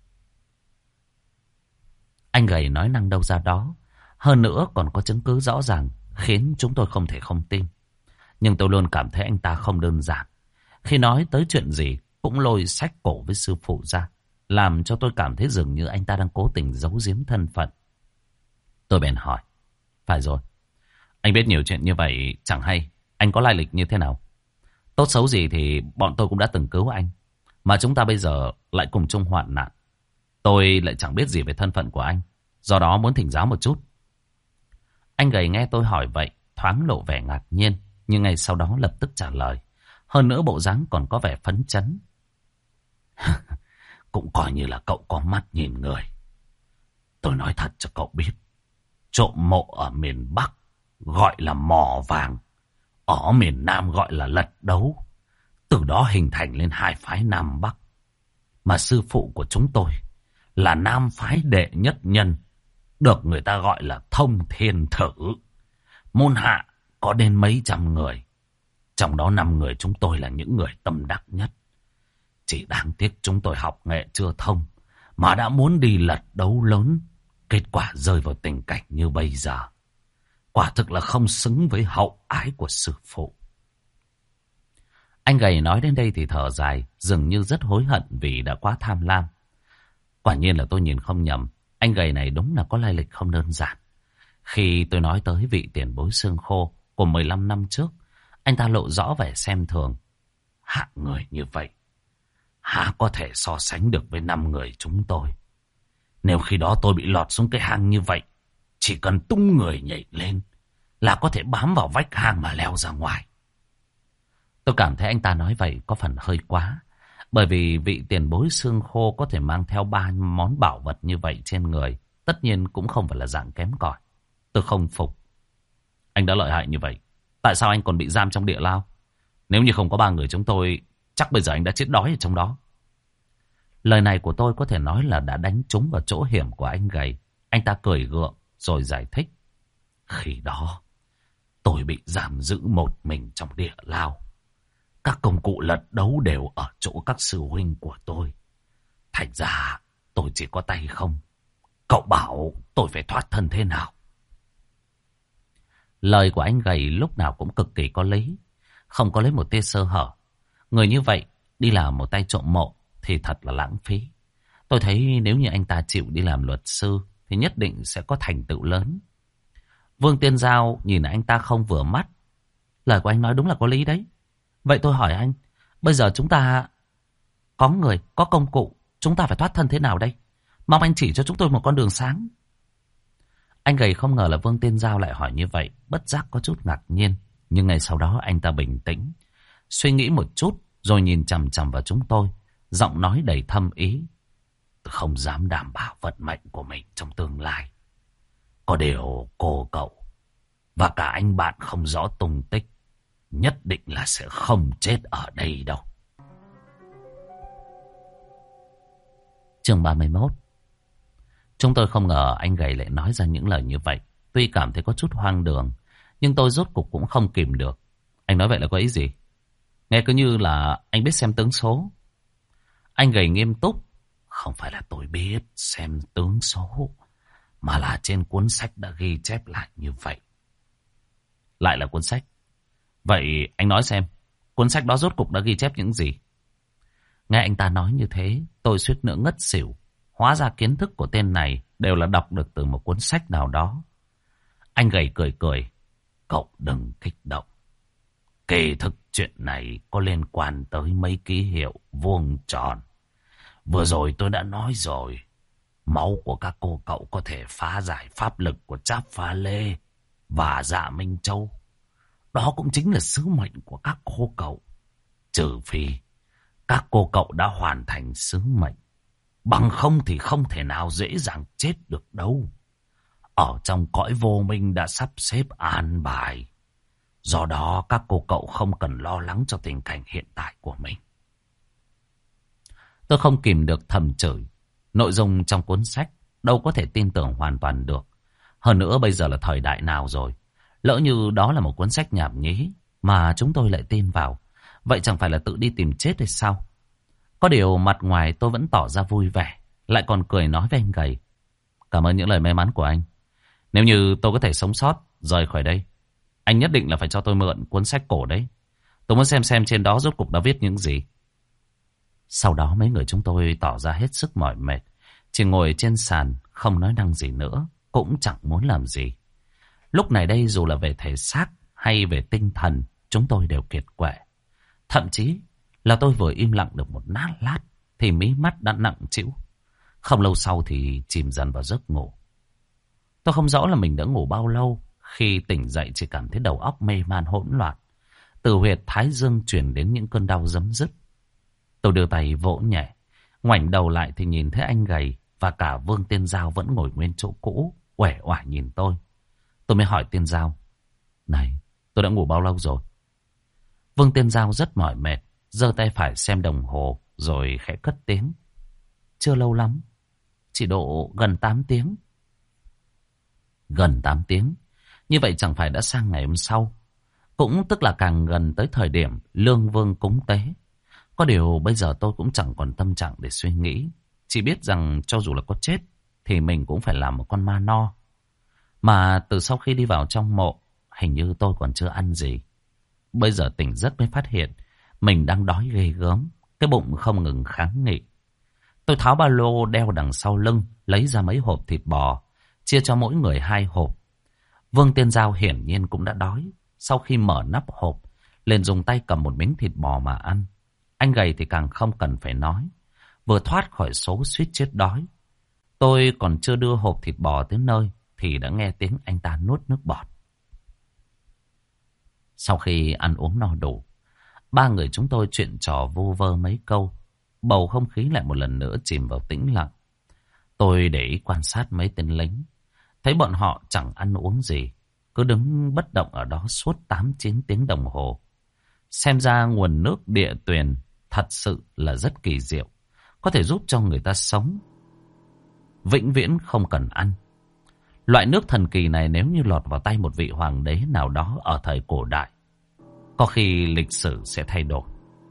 Anh gầy nói năng đâu ra đó. Hơn nữa còn có chứng cứ rõ ràng khiến chúng tôi không thể không tin. Nhưng tôi luôn cảm thấy anh ta không đơn giản. Khi nói tới chuyện gì cũng lôi sách cổ với sư phụ ra, làm cho tôi cảm thấy dường như anh ta đang cố tình giấu giếm thân phận. Tôi bèn hỏi. Phải rồi. Anh biết nhiều chuyện như vậy chẳng hay. Anh có lai lịch như thế nào? Tốt xấu gì thì bọn tôi cũng đã từng cứu anh. Mà chúng ta bây giờ lại cùng chung hoạn nạn. Tôi lại chẳng biết gì về thân phận của anh. Do đó muốn thỉnh giáo một chút. Anh gầy nghe tôi hỏi vậy, thoáng lộ vẻ ngạc nhiên. Nhưng ngay sau đó lập tức trả lời. Hơn nữa bộ dáng còn có vẻ phấn chấn. Cũng coi như là cậu có mắt nhìn người. Tôi nói thật cho cậu biết. Trộm mộ ở miền Bắc gọi là mò vàng. Ở miền Nam gọi là lật đấu. Từ đó hình thành lên hai phái Nam Bắc. Mà sư phụ của chúng tôi là Nam phái đệ nhất nhân. Được người ta gọi là Thông Thiên Thử. Môn hạ có đến mấy trăm người. Trong đó năm người chúng tôi là những người tâm đắc nhất. Chỉ đáng tiếc chúng tôi học nghệ chưa thông. Mà đã muốn đi lật đấu lớn. Kết quả rơi vào tình cảnh như bây giờ. Quả thực là không xứng với hậu ái của sư phụ. Anh gầy nói đến đây thì thở dài. Dường như rất hối hận vì đã quá tham lam. Quả nhiên là tôi nhìn không nhầm. Anh gầy này đúng là có lai lịch không đơn giản. Khi tôi nói tới vị tiền bối xương khô của mười lăm năm trước, anh ta lộ rõ vẻ xem thường. Hạng người như vậy há có thể so sánh được với năm người chúng tôi. Nếu khi đó tôi bị lọt xuống cái hang như vậy, chỉ cần tung người nhảy lên là có thể bám vào vách hang mà leo ra ngoài. Tôi cảm thấy anh ta nói vậy có phần hơi quá. Bởi vì vị tiền bối xương khô có thể mang theo ba món bảo vật như vậy trên người, tất nhiên cũng không phải là dạng kém cỏi. Tôi không phục. Anh đã lợi hại như vậy, tại sao anh còn bị giam trong địa lao? Nếu như không có ba người chúng tôi, chắc bây giờ anh đã chết đói ở trong đó. Lời này của tôi có thể nói là đã đánh trúng vào chỗ hiểm của anh gầy. Anh ta cười gượng rồi giải thích. Khi đó tôi bị giam giữ một mình trong địa lao. Các công cụ lật đấu đều ở chỗ các sư huynh của tôi. Thành ra tôi chỉ có tay không. Cậu bảo tôi phải thoát thân thế nào? Lời của anh gầy lúc nào cũng cực kỳ có lý. Không có lấy một tia sơ hở. Người như vậy đi làm một tay trộm mộ thì thật là lãng phí. Tôi thấy nếu như anh ta chịu đi làm luật sư thì nhất định sẽ có thành tựu lớn. Vương Tiên Giao nhìn anh ta không vừa mắt. Lời của anh nói đúng là có lý đấy. Vậy tôi hỏi anh, bây giờ chúng ta có người, có công cụ, chúng ta phải thoát thân thế nào đây? Mong anh chỉ cho chúng tôi một con đường sáng. Anh gầy không ngờ là Vương Tiên Giao lại hỏi như vậy, bất giác có chút ngạc nhiên. Nhưng ngay sau đó anh ta bình tĩnh, suy nghĩ một chút rồi nhìn chằm chằm vào chúng tôi, giọng nói đầy thâm ý. Tôi không dám đảm bảo vận mệnh của mình trong tương lai. Có điều cô cậu và cả anh bạn không rõ tung tích nhất định là sẽ không chết ở đây đâu. Chương ba mươi mốt. Chúng tôi không ngờ anh gầy lại nói ra những lời như vậy. Tuy cảm thấy có chút hoang đường, nhưng tôi rốt cuộc cũng không kìm được. Anh nói vậy là có ý gì? Nghe cứ như là anh biết xem tướng số. Anh gầy nghiêm túc. Không phải là tôi biết xem tướng số, mà là trên cuốn sách đã ghi chép lại như vậy. Lại là cuốn sách. Vậy anh nói xem, cuốn sách đó rốt cuộc đã ghi chép những gì? Nghe anh ta nói như thế, tôi suýt nữa ngất xỉu. Hóa ra kiến thức của tên này đều là đọc được từ một cuốn sách nào đó. Anh gầy cười cười. Cậu đừng kích động. Kỳ thực chuyện này có liên quan tới mấy ký hiệu vuông tròn. Vừa rồi tôi đã nói rồi. Máu của các cô cậu có thể phá giải pháp lực của Tráp Pha Lê và Dạ Minh Châu. Đó cũng chính là sứ mệnh của các cô cậu. Trừ phi các cô cậu đã hoàn thành sứ mệnh. Bằng không thì không thể nào dễ dàng chết được đâu. Ở trong cõi vô minh đã sắp xếp an bài. Do đó các cô cậu không cần lo lắng cho tình cảnh hiện tại của mình. Tôi không kìm được thầm chửi. Nội dung trong cuốn sách đâu có thể tin tưởng hoàn toàn được. Hơn nữa bây giờ là thời đại nào rồi. Lỡ như đó là một cuốn sách nhảm nhí mà chúng tôi lại tin vào. Vậy chẳng phải là tự đi tìm chết hay sao? Có điều mặt ngoài tôi vẫn tỏ ra vui vẻ. Lại còn cười nói với anh gầy. Cảm ơn những lời may mắn của anh. Nếu như tôi có thể sống sót rời khỏi đây, anh nhất định là phải cho tôi mượn cuốn sách cổ đấy. Tôi muốn xem xem trên đó rốt cục đã viết những gì. Sau đó mấy người chúng tôi tỏ ra hết sức mỏi mệt. Chỉ ngồi trên sàn không nói năng gì nữa. Cũng chẳng muốn làm gì. Lúc này đây dù là về thể xác hay về tinh thần, chúng tôi đều kiệt quệ. Thậm chí là tôi vừa im lặng được một nát lát thì mí mắt đã nặng trĩu. Không lâu sau thì chìm dần vào giấc ngủ. Tôi không rõ là mình đã ngủ bao lâu. Khi tỉnh dậy chỉ cảm thấy đầu óc mê man hỗn loạn. Từ huyệt thái dương truyền đến những cơn đau giấm dứt. Tôi đưa tay vỗ nhẹ. Ngoảnh đầu lại thì nhìn thấy anh gầy và cả Vương Tiên Giao vẫn ngồi nguyên chỗ cũ, uể oải nhìn tôi. Tôi mới hỏi Tiên Giao. Này, tôi đã ngủ bao lâu rồi? Vương Tiên Giao rất mỏi mệt, giơ tay phải xem đồng hồ rồi khẽ cất tiếng. Chưa lâu lắm, chỉ độ gần tám tiếng. Gần tám tiếng? Như vậy chẳng phải đã sang ngày hôm sau. Cũng tức là càng gần tới thời điểm Lương Vương cúng tế. Có điều bây giờ tôi cũng chẳng còn tâm trạng để suy nghĩ. Chỉ biết rằng cho dù là có chết thì mình cũng phải làm một con ma no. Mà từ sau khi đi vào trong mộ, hình như tôi còn chưa ăn gì. Bây giờ tỉnh giấc mới phát hiện mình đang đói ghê gớm. Cái bụng không ngừng kháng nghị. Tôi tháo ba lô đeo đằng sau lưng, lấy ra mấy hộp thịt bò, chia cho mỗi người hai hộp. Vương Tiên Giao hiển nhiên cũng đã đói. Sau khi mở nắp hộp, liền dùng tay cầm một miếng thịt bò mà ăn. Anh gầy thì càng không cần phải nói. Vừa thoát khỏi số suýt chết đói. Tôi còn chưa đưa hộp thịt bò tới nơi thì đã nghe tiếng anh ta nuốt nước bọt. Sau khi ăn uống no đủ, ba người chúng tôi chuyện trò vu vơ mấy câu. Bầu không khí lại một lần nữa chìm vào tĩnh lặng. Tôi để ý quan sát mấy tên lính. Thấy bọn họ chẳng ăn uống gì, cứ đứng bất động ở đó suốt tám chín tiếng đồng hồ. Xem ra nguồn nước địa tuyền thật sự là rất kỳ diệu, có thể giúp cho người ta sống vĩnh viễn không cần ăn. Loại nước thần kỳ này nếu như lọt vào tay một vị hoàng đế nào đó ở thời cổ đại, có khi lịch sử sẽ thay đổi.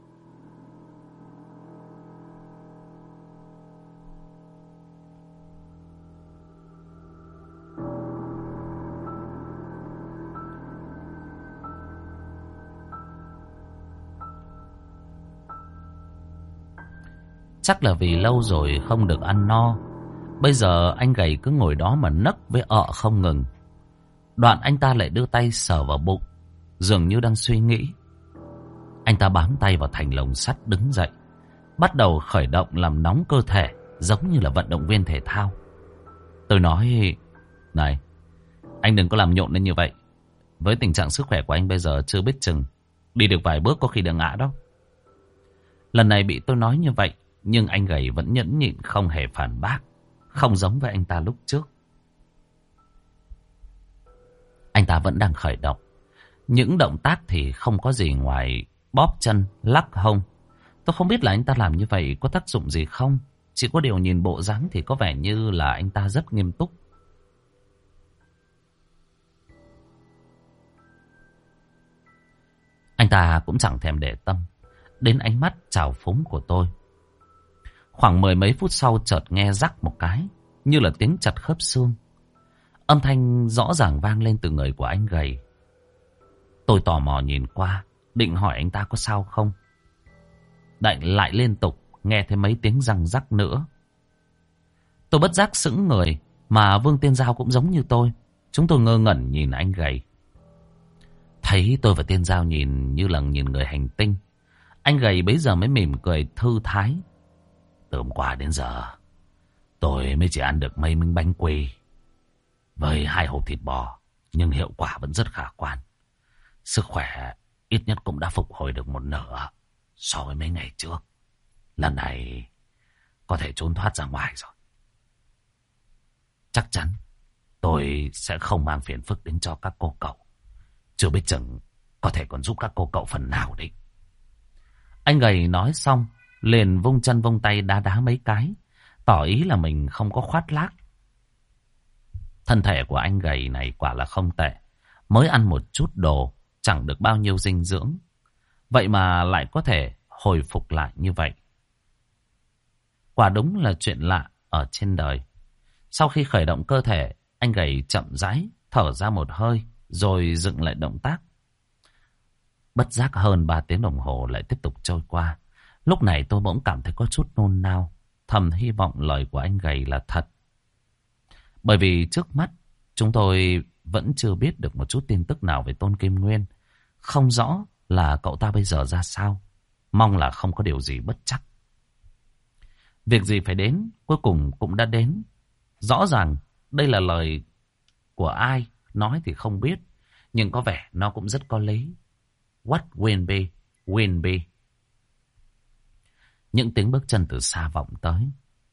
Chắc là vì lâu rồi không được ăn no. Bây giờ anh gầy cứ ngồi đó mà nấc với ợ không ngừng. Đoạn anh ta lại đưa tay sờ vào bụng, dường như đang suy nghĩ. Anh ta bám tay vào thành lồng sắt đứng dậy, bắt đầu khởi động làm nóng cơ thể, giống như là vận động viên thể thao. Tôi nói, này, anh đừng có làm nhộn lên như vậy. Với tình trạng sức khỏe của anh bây giờ chưa biết chừng đi được vài bước có khi đã ngã đó. Lần này bị tôi nói như vậy, nhưng anh gầy vẫn nhẫn nhịn không hề phản bác. Không giống với anh ta lúc trước. Anh ta vẫn đang khởi động. Những động tác thì không có gì ngoài bóp chân, lắc hông. Tôi không biết là anh ta làm như vậy có tác dụng gì không. Chỉ có điều nhìn bộ dáng thì có vẻ như là anh ta rất nghiêm túc. Anh ta cũng chẳng thèm để tâm đến ánh mắt trào phúng của tôi. Khoảng mười mấy phút sau chợt nghe rắc một cái, như là tiếng chặt khớp xương. Âm thanh rõ ràng vang lên từ người của anh gầy. Tôi tò mò nhìn qua, định hỏi anh ta có sao không. Đại lại liên tục nghe thấy mấy tiếng răng rắc nữa. Tôi bất giác sững người, mà Vương Tiên Giao cũng giống như tôi. Chúng tôi ngơ ngẩn nhìn anh gầy. Thấy tôi và Tiên Giao nhìn như là nhìn người hành tinh, anh gầy bấy giờ mới mỉm cười thư thái. Từ hôm qua đến giờ, tôi mới chỉ ăn được mấy miếng bánh quy với hai hộp thịt bò, nhưng hiệu quả vẫn rất khả quan. Sức khỏe ít nhất cũng đã phục hồi được một nửa so với mấy ngày trước. Lần này có thể trốn thoát ra ngoài rồi. Chắc chắn tôi sẽ không mang phiền phức đến cho các cô cậu. Chưa biết chừng có thể còn giúp các cô cậu phần nào đấy. Anh gầy nói xong liền vung chân vung tay đá đá mấy cái, tỏ ý là mình không có khoác lác. Thân thể của anh gầy này quả là không tệ. Mới ăn một chút đồ, chẳng được bao nhiêu dinh dưỡng. Vậy mà lại có thể hồi phục lại như vậy. Quả đúng là chuyện lạ ở trên đời. Sau khi khởi động cơ thể, anh gầy chậm rãi thở ra một hơi, rồi dựng lại động tác. Bất giác hơn ba tiếng đồng hồ lại tiếp tục trôi qua. Lúc này tôi bỗng cảm thấy có chút nôn nao, thầm hy vọng lời của anh gầy là thật. Bởi vì trước mắt chúng tôi vẫn chưa biết được một chút tin tức nào về Tôn Kim Nguyên. Không rõ là cậu ta bây giờ ra sao. Mong là không có điều gì bất trắc. Việc gì phải đến cuối cùng cũng đã đến. Rõ ràng đây là lời của ai nói thì không biết, nhưng có vẻ nó cũng rất có lý. What will be, will be. Những tiếng bước chân từ xa vọng tới.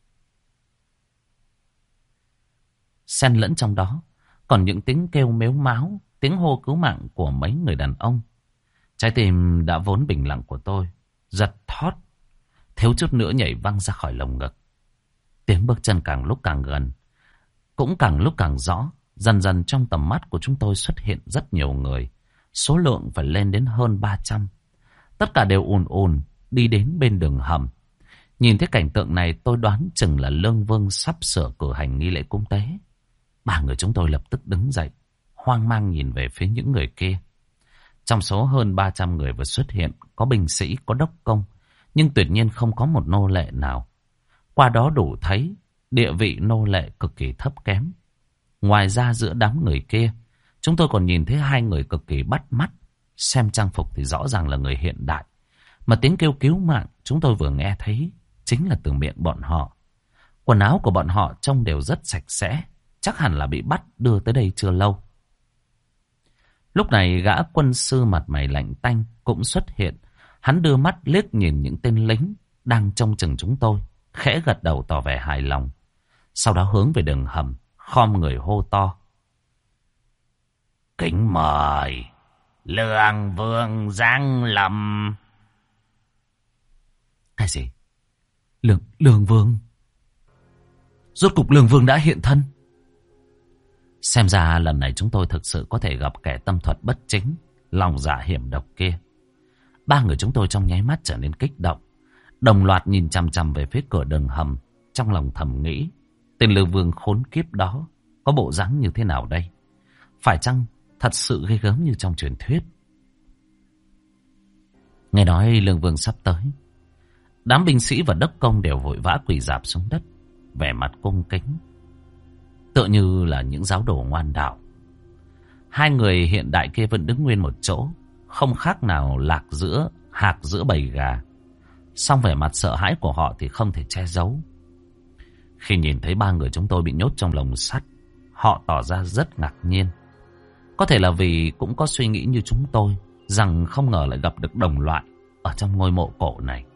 Xen lẫn trong đó còn những tiếng kêu mếu máo, tiếng hô cứu mạng của mấy người đàn ông. Trái tim đã vốn bình lặng của tôi giật thót, thiếu chút nữa nhảy văng ra khỏi lồng ngực. Tiếng bước chân càng lúc càng gần, cũng càng lúc càng rõ. Dần dần trong tầm mắt của chúng tôi xuất hiện rất nhiều người, số lượng phải lên đến hơn ba trăm. Tất cả đều ùn ùn đi đến bên đường hầm. Nhìn thấy cảnh tượng này, tôi đoán chừng là Lương Vương sắp sửa cử hành nghi lễ cúng tế. Ba người chúng tôi lập tức đứng dậy, hoang mang nhìn về phía những người kia. Trong số hơn ba trăm người vừa xuất hiện, có binh sĩ, có đốc công, nhưng tuyệt nhiên không có một nô lệ nào. Qua đó đủ thấy địa vị nô lệ cực kỳ thấp kém. Ngoài ra giữa đám người kia, chúng tôi còn nhìn thấy hai người cực kỳ bắt mắt. Xem trang phục thì rõ ràng là người hiện đại. Mà tiếng kêu cứu mạng chúng tôi vừa nghe thấy chính là từ miệng bọn họ. Quần áo của bọn họ trông đều rất sạch sẽ, chắc hẳn là bị bắt đưa tới đây chưa lâu. Lúc này gã quân sư mặt mày lạnh tanh cũng xuất hiện. Hắn đưa mắt liếc nhìn những tên lính đang trông chừng chúng tôi, khẽ gật đầu tỏ vẻ hài lòng. Sau đó hướng về đường hầm, khom người hô to. Kính mời Lương Vương giáng lâm. Cái gì? Lương, Lương Vương? Rốt cục Lương Vương đã hiện thân. Xem ra lần này chúng tôi thực sự có thể gặp kẻ tâm thuật bất chính, lòng dạ hiểm độc kia. Ba người chúng tôi trong nháy mắt trở nên kích động, đồng loạt nhìn chằm chằm về phía cửa đường hầm, trong lòng thầm nghĩ, tên Lương Vương khốn kiếp đó có bộ dáng như thế nào đây? Phải chăng thật sự ghê gớm như trong truyền thuyết? Nghe nói Lương Vương sắp tới, đám binh sĩ và đốc công đều vội vã quỳ rạp xuống đất, vẻ mặt cung kính, tựa như là những giáo đồ ngoan đạo. Hai người hiện đại kia vẫn đứng nguyên một chỗ, không khác nào lạc giữa hạc giữa bầy gà. Song vẻ mặt sợ hãi của họ thì không thể che giấu. Khi nhìn thấy ba người chúng tôi bị nhốt trong lồng sắt, họ tỏ ra rất ngạc nhiên. Có thể là vì cũng có suy nghĩ như chúng tôi, rằng không ngờ lại gặp được đồng loại ở trong ngôi mộ cổ này.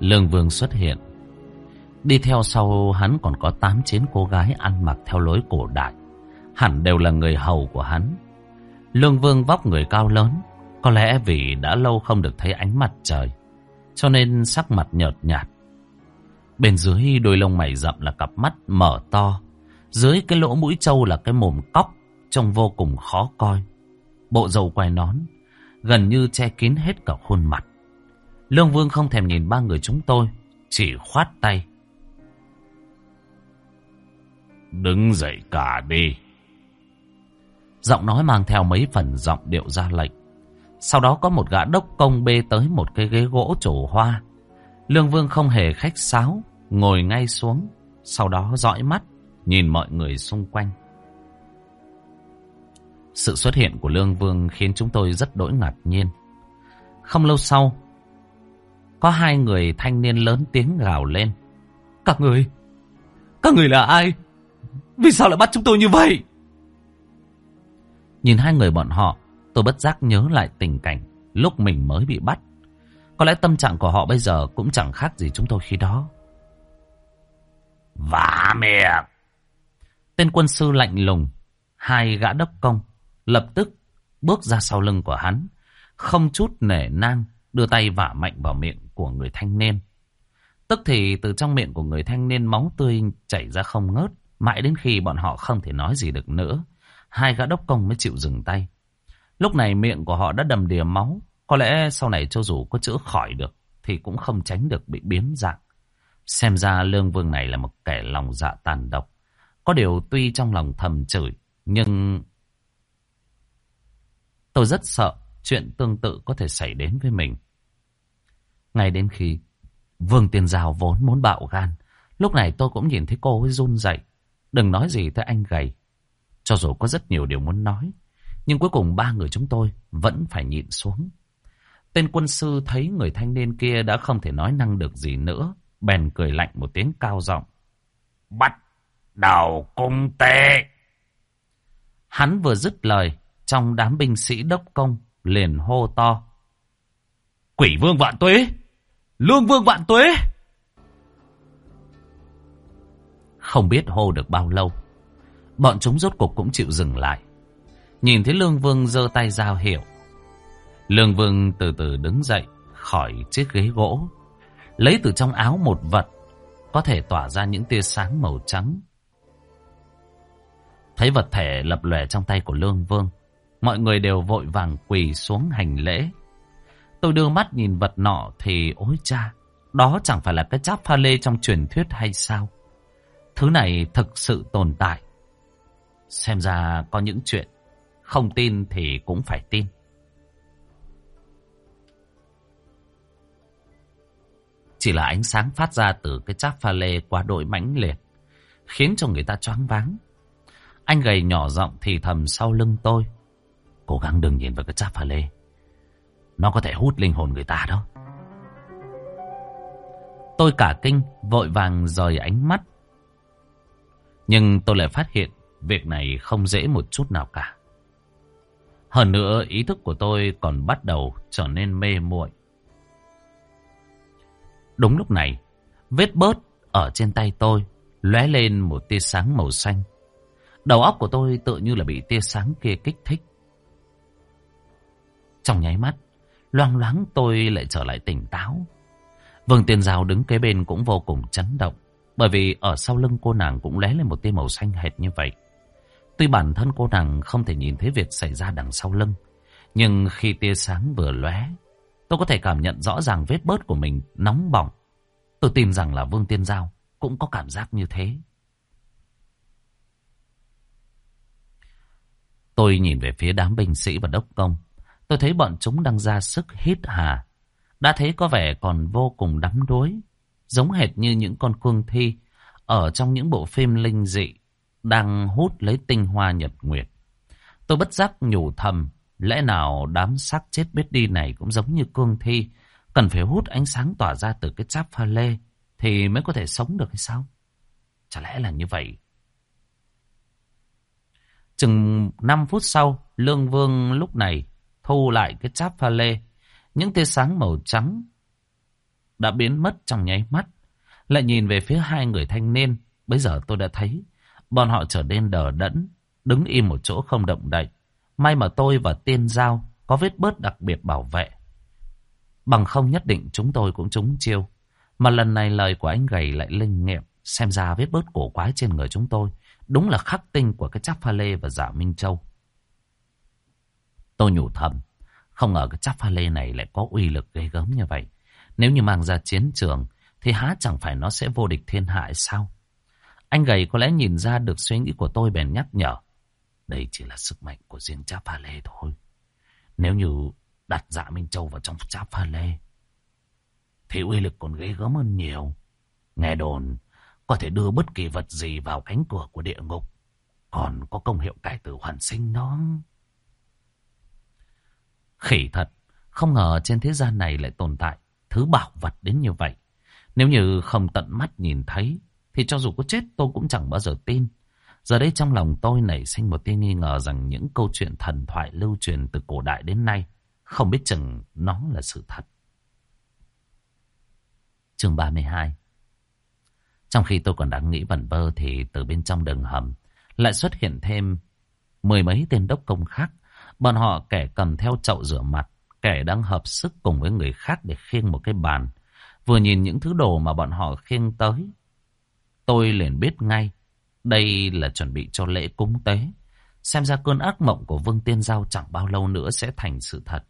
Lương Vương xuất hiện. Đi theo sau hắn còn có tám chín cô gái ăn mặc theo lối cổ đại, hẳn đều là người hầu của hắn. Lương Vương vóc người cao lớn, có lẽ vì đã lâu không được thấy ánh mặt trời, cho nên sắc mặt nhợt nhạt. Bên dưới đôi lông mày rậm là cặp mắt mở to, dưới cái lỗ mũi trâu là cái mồm cóc, trông vô cùng khó coi. Bộ râu quai nón gần như che kín hết cả khuôn mặt. Lương Vương không thèm nhìn ba người chúng tôi, chỉ khoát tay. Đứng dậy cả đi. Giọng nói mang theo mấy phần giọng điệu ra lệnh. Sau đó có một gã đốc công bê tới một cái ghế gỗ trổ hoa. Lương Vương không hề khách sáo, ngồi ngay xuống, sau đó dõi mắt nhìn mọi người xung quanh. Sự xuất hiện của Lương Vương khiến chúng tôi rất đỗi ngạc nhiên. Không lâu sau, có hai người thanh niên lớn tiếng gào lên. Các người, các người là ai? Vì sao lại bắt chúng tôi như vậy? Nhìn hai người bọn họ, tôi bất giác nhớ lại tình cảnh lúc mình mới bị bắt. Có lẽ tâm trạng của họ bây giờ cũng chẳng khác gì chúng tôi khi đó. Vả miệng! Tên quân sư lạnh lùng, hai gã đốc công lập tức bước ra sau lưng của hắn, không chút nể nang đưa tay vả mạnh vào miệng của người thanh niên. Tức thì từ trong miệng của người thanh niên máu tươi chảy ra không ngớt, mãi đến khi bọn họ không thể nói gì được nữa, hai gã đốc công mới chịu dừng tay. Lúc này miệng của họ đã đầm đìa máu, có lẽ sau này cho dù có chữa khỏi được thì cũng không tránh được bị biến dạng. Xem ra Lương Vương này là một kẻ lòng dạ tàn độc. Có điều tuy trong lòng thầm chửi, nhưng tôi rất sợ chuyện tương tự có thể xảy đến với mình. Ngay đến khi Vương Tiên Giao vốn muốn bạo gan, lúc này tôi cũng nhìn thấy cô ấy run rẩy. Đừng nói gì tới anh gầy. Cho dù có rất nhiều điều muốn nói, nhưng cuối cùng ba người chúng tôi vẫn phải nhịn xuống. Tên quân sư thấy người thanh niên kia đã không thể nói năng được gì nữa, bèn cười lạnh một tiếng cao giọng. Bắt đầu cung tê! Hắn vừa dứt lời, trong đám binh sĩ đốc công liền hô to. Quỷ vương vạn tuế! Lương vương vạn tuế! Không biết hô được bao lâu, bọn chúng rốt cục cũng chịu dừng lại. Nhìn thấy Lương Vương giơ tay giao hiệu. Lương Vương từ từ đứng dậy khỏi chiếc ghế gỗ, lấy từ trong áo một vật có thể tỏa ra những tia sáng màu trắng. Thấy vật thể lập lòe trong tay của Lương Vương, mọi người đều vội vàng quỳ xuống hành lễ. Tôi đưa mắt nhìn vật nọ thì ôi cha, đó chẳng phải là cái cháp pha lê trong truyền thuyết hay sao? Thứ này thực sự tồn tại. Xem ra có những chuyện không tin thì cũng phải tin. Chỉ là ánh sáng phát ra từ cái cháp pha lê quá đội mãnh liệt, khiến cho người ta choáng váng. Anh gầy nhỏ giọng thì thầm sau lưng tôi. Cố gắng đừng nhìn vào cái cháp pha lê, nó có thể hút linh hồn người ta đó. Tôi cả kinh, vội vàng rời ánh mắt. Nhưng tôi lại phát hiện việc này không dễ một chút nào cả. Hơn nữa ý thức của tôi còn bắt đầu trở nên mê muội. Đúng lúc này, vết bớt ở trên tay tôi lóe lên một tia sáng màu xanh. Đầu óc của tôi tự như là bị tia sáng kia kích thích. Trong nháy mắt, loang loáng tôi lại trở lại tỉnh táo. Vương Tiên Giao đứng kế bên cũng vô cùng chấn động, bởi vì ở sau lưng cô nàng cũng lóe lên một tia màu xanh hệt như vậy. Tuy bản thân cô nàng không thể nhìn thấy việc xảy ra đằng sau lưng, nhưng khi tia sáng vừa lóe, tôi có thể cảm nhận rõ ràng vết bớt của mình nóng bỏng. Tôi tin rằng là Vương Tiên Giao cũng có cảm giác như thế. Tôi nhìn về phía đám binh sĩ và đốc công. Tôi thấy bọn chúng đang ra sức hít hà. Đã thấy có vẻ còn vô cùng đắm đuối, giống hệt như những con cương thi ở trong những bộ phim linh dị đang hút lấy tinh hoa nhật nguyệt. Tôi bất giác nhủ thầm, lẽ nào đám xác chết biết đi này cũng giống như cương thi, cần phải hút ánh sáng tỏa ra từ cái cháp pha lê thì mới có thể sống được hay sao? Chả lẽ là như vậy? Chừng năm phút sau, Lương Vương lúc này thu lại cái cháp pha lê. Những tia sáng màu trắng đã biến mất trong nháy mắt. Lại nhìn về phía hai người thanh niên. Bây giờ tôi đã thấy bọn họ trở nên đờ đẫn, đứng im một chỗ không động đậy. May mà tôi và Tiên Giao có vết bớt đặc biệt bảo vệ. Bằng không nhất định chúng tôi cũng trúng chiêu. Mà lần này lời của anh gầy lại linh nghiệm. Xem ra vết bớt cổ quái trên người chúng tôi đúng là khắc tinh của cái cháp pha lê và Dạ Minh Châu. Tôi nhủ thầm, không ngờ cái cháp pha lê này lại có uy lực ghê gớm như vậy. Nếu như mang ra chiến trường thì há chẳng phải nó sẽ vô địch thiên hạ sao? Anh gầy có lẽ nhìn ra được suy nghĩ của tôi bèn nhắc nhở. Đây chỉ là sức mạnh của riêng cháp pha lê thôi. Nếu như đặt Dạ Minh Châu vào trong cháp pha lê thì uy lực còn ghê gớm hơn nhiều. Nghe đồn có thể đưa bất kỳ vật gì vào cánh cửa của địa ngục, còn có công hiệu cải tử hoàn sinh đó. Khỉ thật, không ngờ trên thế gian này lại tồn tại thứ bảo vật đến như vậy. Nếu như không tận mắt nhìn thấy thì cho dù có chết tôi cũng chẳng bao giờ tin. Giờ đây trong lòng tôi nảy sinh một tia nghi ngờ rằng những câu chuyện thần thoại lưu truyền từ cổ đại đến nay không biết chừng nó là sự thật. Chương ba mươi hai. Trong khi tôi còn đang nghĩ vẩn vơ thì từ bên trong đường hầm lại xuất hiện thêm mười mấy tên đốc công khác. Bọn họ kẻ cầm theo chậu rửa mặt, kẻ đang hợp sức cùng với người khác để khiêng một cái bàn. Vừa nhìn những thứ đồ mà bọn họ khiêng tới, tôi liền biết ngay đây là chuẩn bị cho lễ cúng tế. Xem ra cơn ác mộng của Vương Tiên Giao chẳng bao lâu nữa sẽ thành sự thật.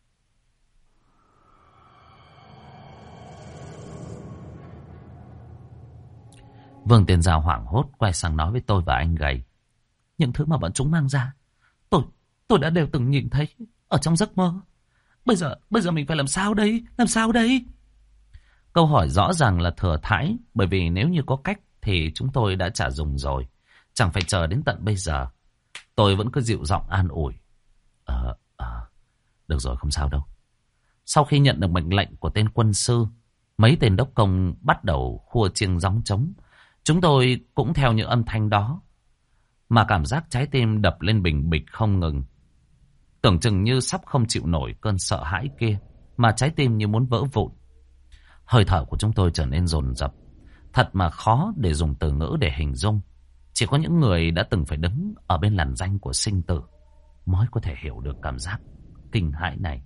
Vương Tiên Giao hoảng hốt quay sang nói với tôi và anh gầy. Những thứ mà bọn chúng mang ra, tôi tôi đã đều từng nhìn thấy ở trong giấc mơ. Bây giờ bây giờ mình phải làm sao đây? Làm sao đây? Câu hỏi rõ ràng là thừa thãi, bởi vì nếu như có cách thì chúng tôi đã trả dùng rồi, chẳng phải chờ đến tận bây giờ. Tôi vẫn cứ dịu giọng an ủi. Ờ, ờ, được rồi, không sao đâu. Sau khi nhận được mệnh lệnh của tên quân sư, mấy tên đốc công bắt đầu khua chiêng gióng trống. Chúng tôi cũng theo những âm thanh đó mà cảm giác trái tim đập lên bình bịch không ngừng. Tưởng chừng như sắp không chịu nổi cơn sợ hãi kia, mà trái tim như muốn vỡ vụn. Hơi thở của chúng tôi trở nên dồn dập, thật mà khó để dùng từ ngữ để hình dung. Chỉ có những người đã từng phải đứng ở bên làn ranh của sinh tử mới có thể hiểu được cảm giác kinh hãi này.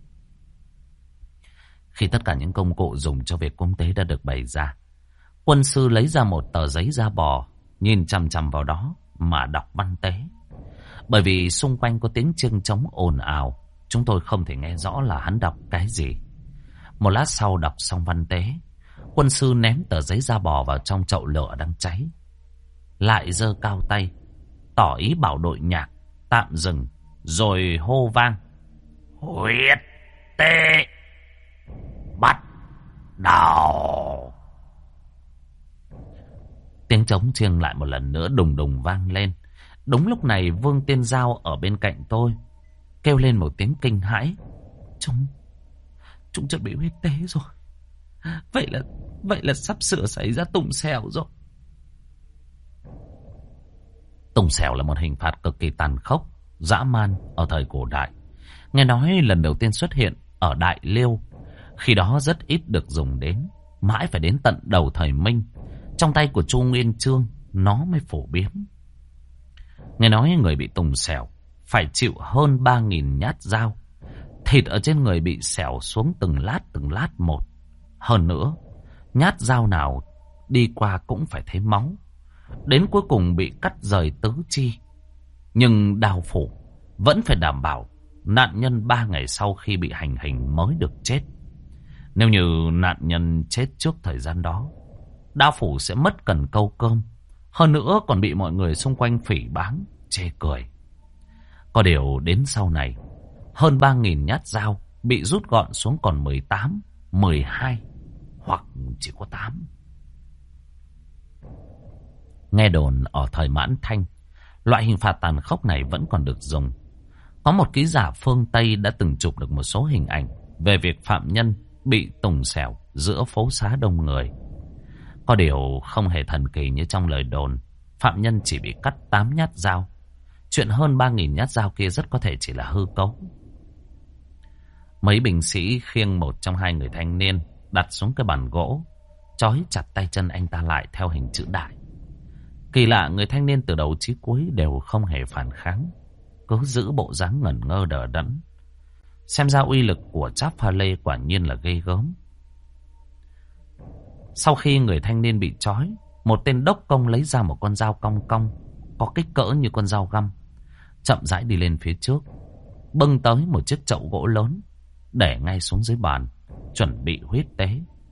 Khi tất cả những công cụ dùng cho việc cúng tế đã được bày ra, quân sư lấy ra một tờ giấy da bò, nhìn chằm chằm vào đó mà đọc văn tế. Bởi vì xung quanh có tiếng chiêng trống ồn ào, chúng tôi không thể nghe rõ là hắn đọc cái gì. Một lát sau đọc xong văn tế, quân sư ném tờ giấy da bò vào trong chậu lửa đang cháy, lại giơ cao tay tỏ ý bảo đội nhạc tạm dừng, rồi hô vang: Huyết tế bắt đầu. Tiếng trống chiêng lại một lần nữa đùng đùng vang lên. Đúng lúc này Vương Tiên Giao ở bên cạnh tôi kêu lên một tiếng kinh hãi. Chúng Chúng chuẩn bị huyết tế rồi. Vậy là Vậy là sắp sửa xảy ra tùng xèo rồi. Tùng xèo là một hình phạt cực kỳ tàn khốc, dã man ở thời cổ đại. Nghe nói lần đầu tiên xuất hiện ở Đại Liêu, khi đó rất ít được dùng đến. Mãi phải đến tận đầu thời Minh, trong tay của Chu Nguyên Chương, nó mới phổ biến. Nghe nói người bị tùng xẻo phải chịu hơn ba nghìn nhát dao. Thịt ở trên người bị xẻo xuống từng lát từng lát một. Hơn nữa, nhát dao nào đi qua cũng phải thấy máu. Đến cuối cùng bị cắt rời tứ chi. Nhưng đao phủ vẫn phải đảm bảo nạn nhân ba ngày sau khi bị hành hình mới được chết. Nếu như nạn nhân chết trước thời gian đó, đao phủ sẽ mất cần câu cơm. Hơn nữa còn bị mọi người xung quanh phỉ báng, chê cười. Có điều đến sau này, hơn ba nghìn nhát dao bị rút gọn xuống còn mười tám, mười hai hoặc chỉ có tám. Nghe đồn ở thời Mãn Thanh, loại hình phạt tàn khốc này vẫn còn được dùng. Có một ký giả phương Tây đã từng chụp được một số hình ảnh về việc phạm nhân bị tùng xẻo giữa phố xá đông người. Có điều không hề thần kỳ như trong lời đồn, phạm nhân chỉ bị cắt tám nhát dao. Chuyện hơn ba nghìn nhát dao kia rất có thể chỉ là hư cấu. Mấy binh sĩ khiêng một trong hai người thanh niên đặt xuống cái bàn gỗ, trói chặt tay chân anh ta lại theo hình chữ đại. Kỳ lạ, người thanh niên từ đầu chí cuối đều không hề phản kháng, cứ giữ bộ dáng ngẩn ngơ đờ đẫn. Xem ra uy lực của cháp pha lê quả nhiên là ghê gớm. Sau khi người thanh niên bị trói, một tên đốc công lấy ra một con dao cong cong, có kích cỡ như con dao găm, chậm rãi đi lên phía trước, bưng tới một chiếc chậu gỗ lớn, để ngay xuống dưới bàn, chuẩn bị huyết tế.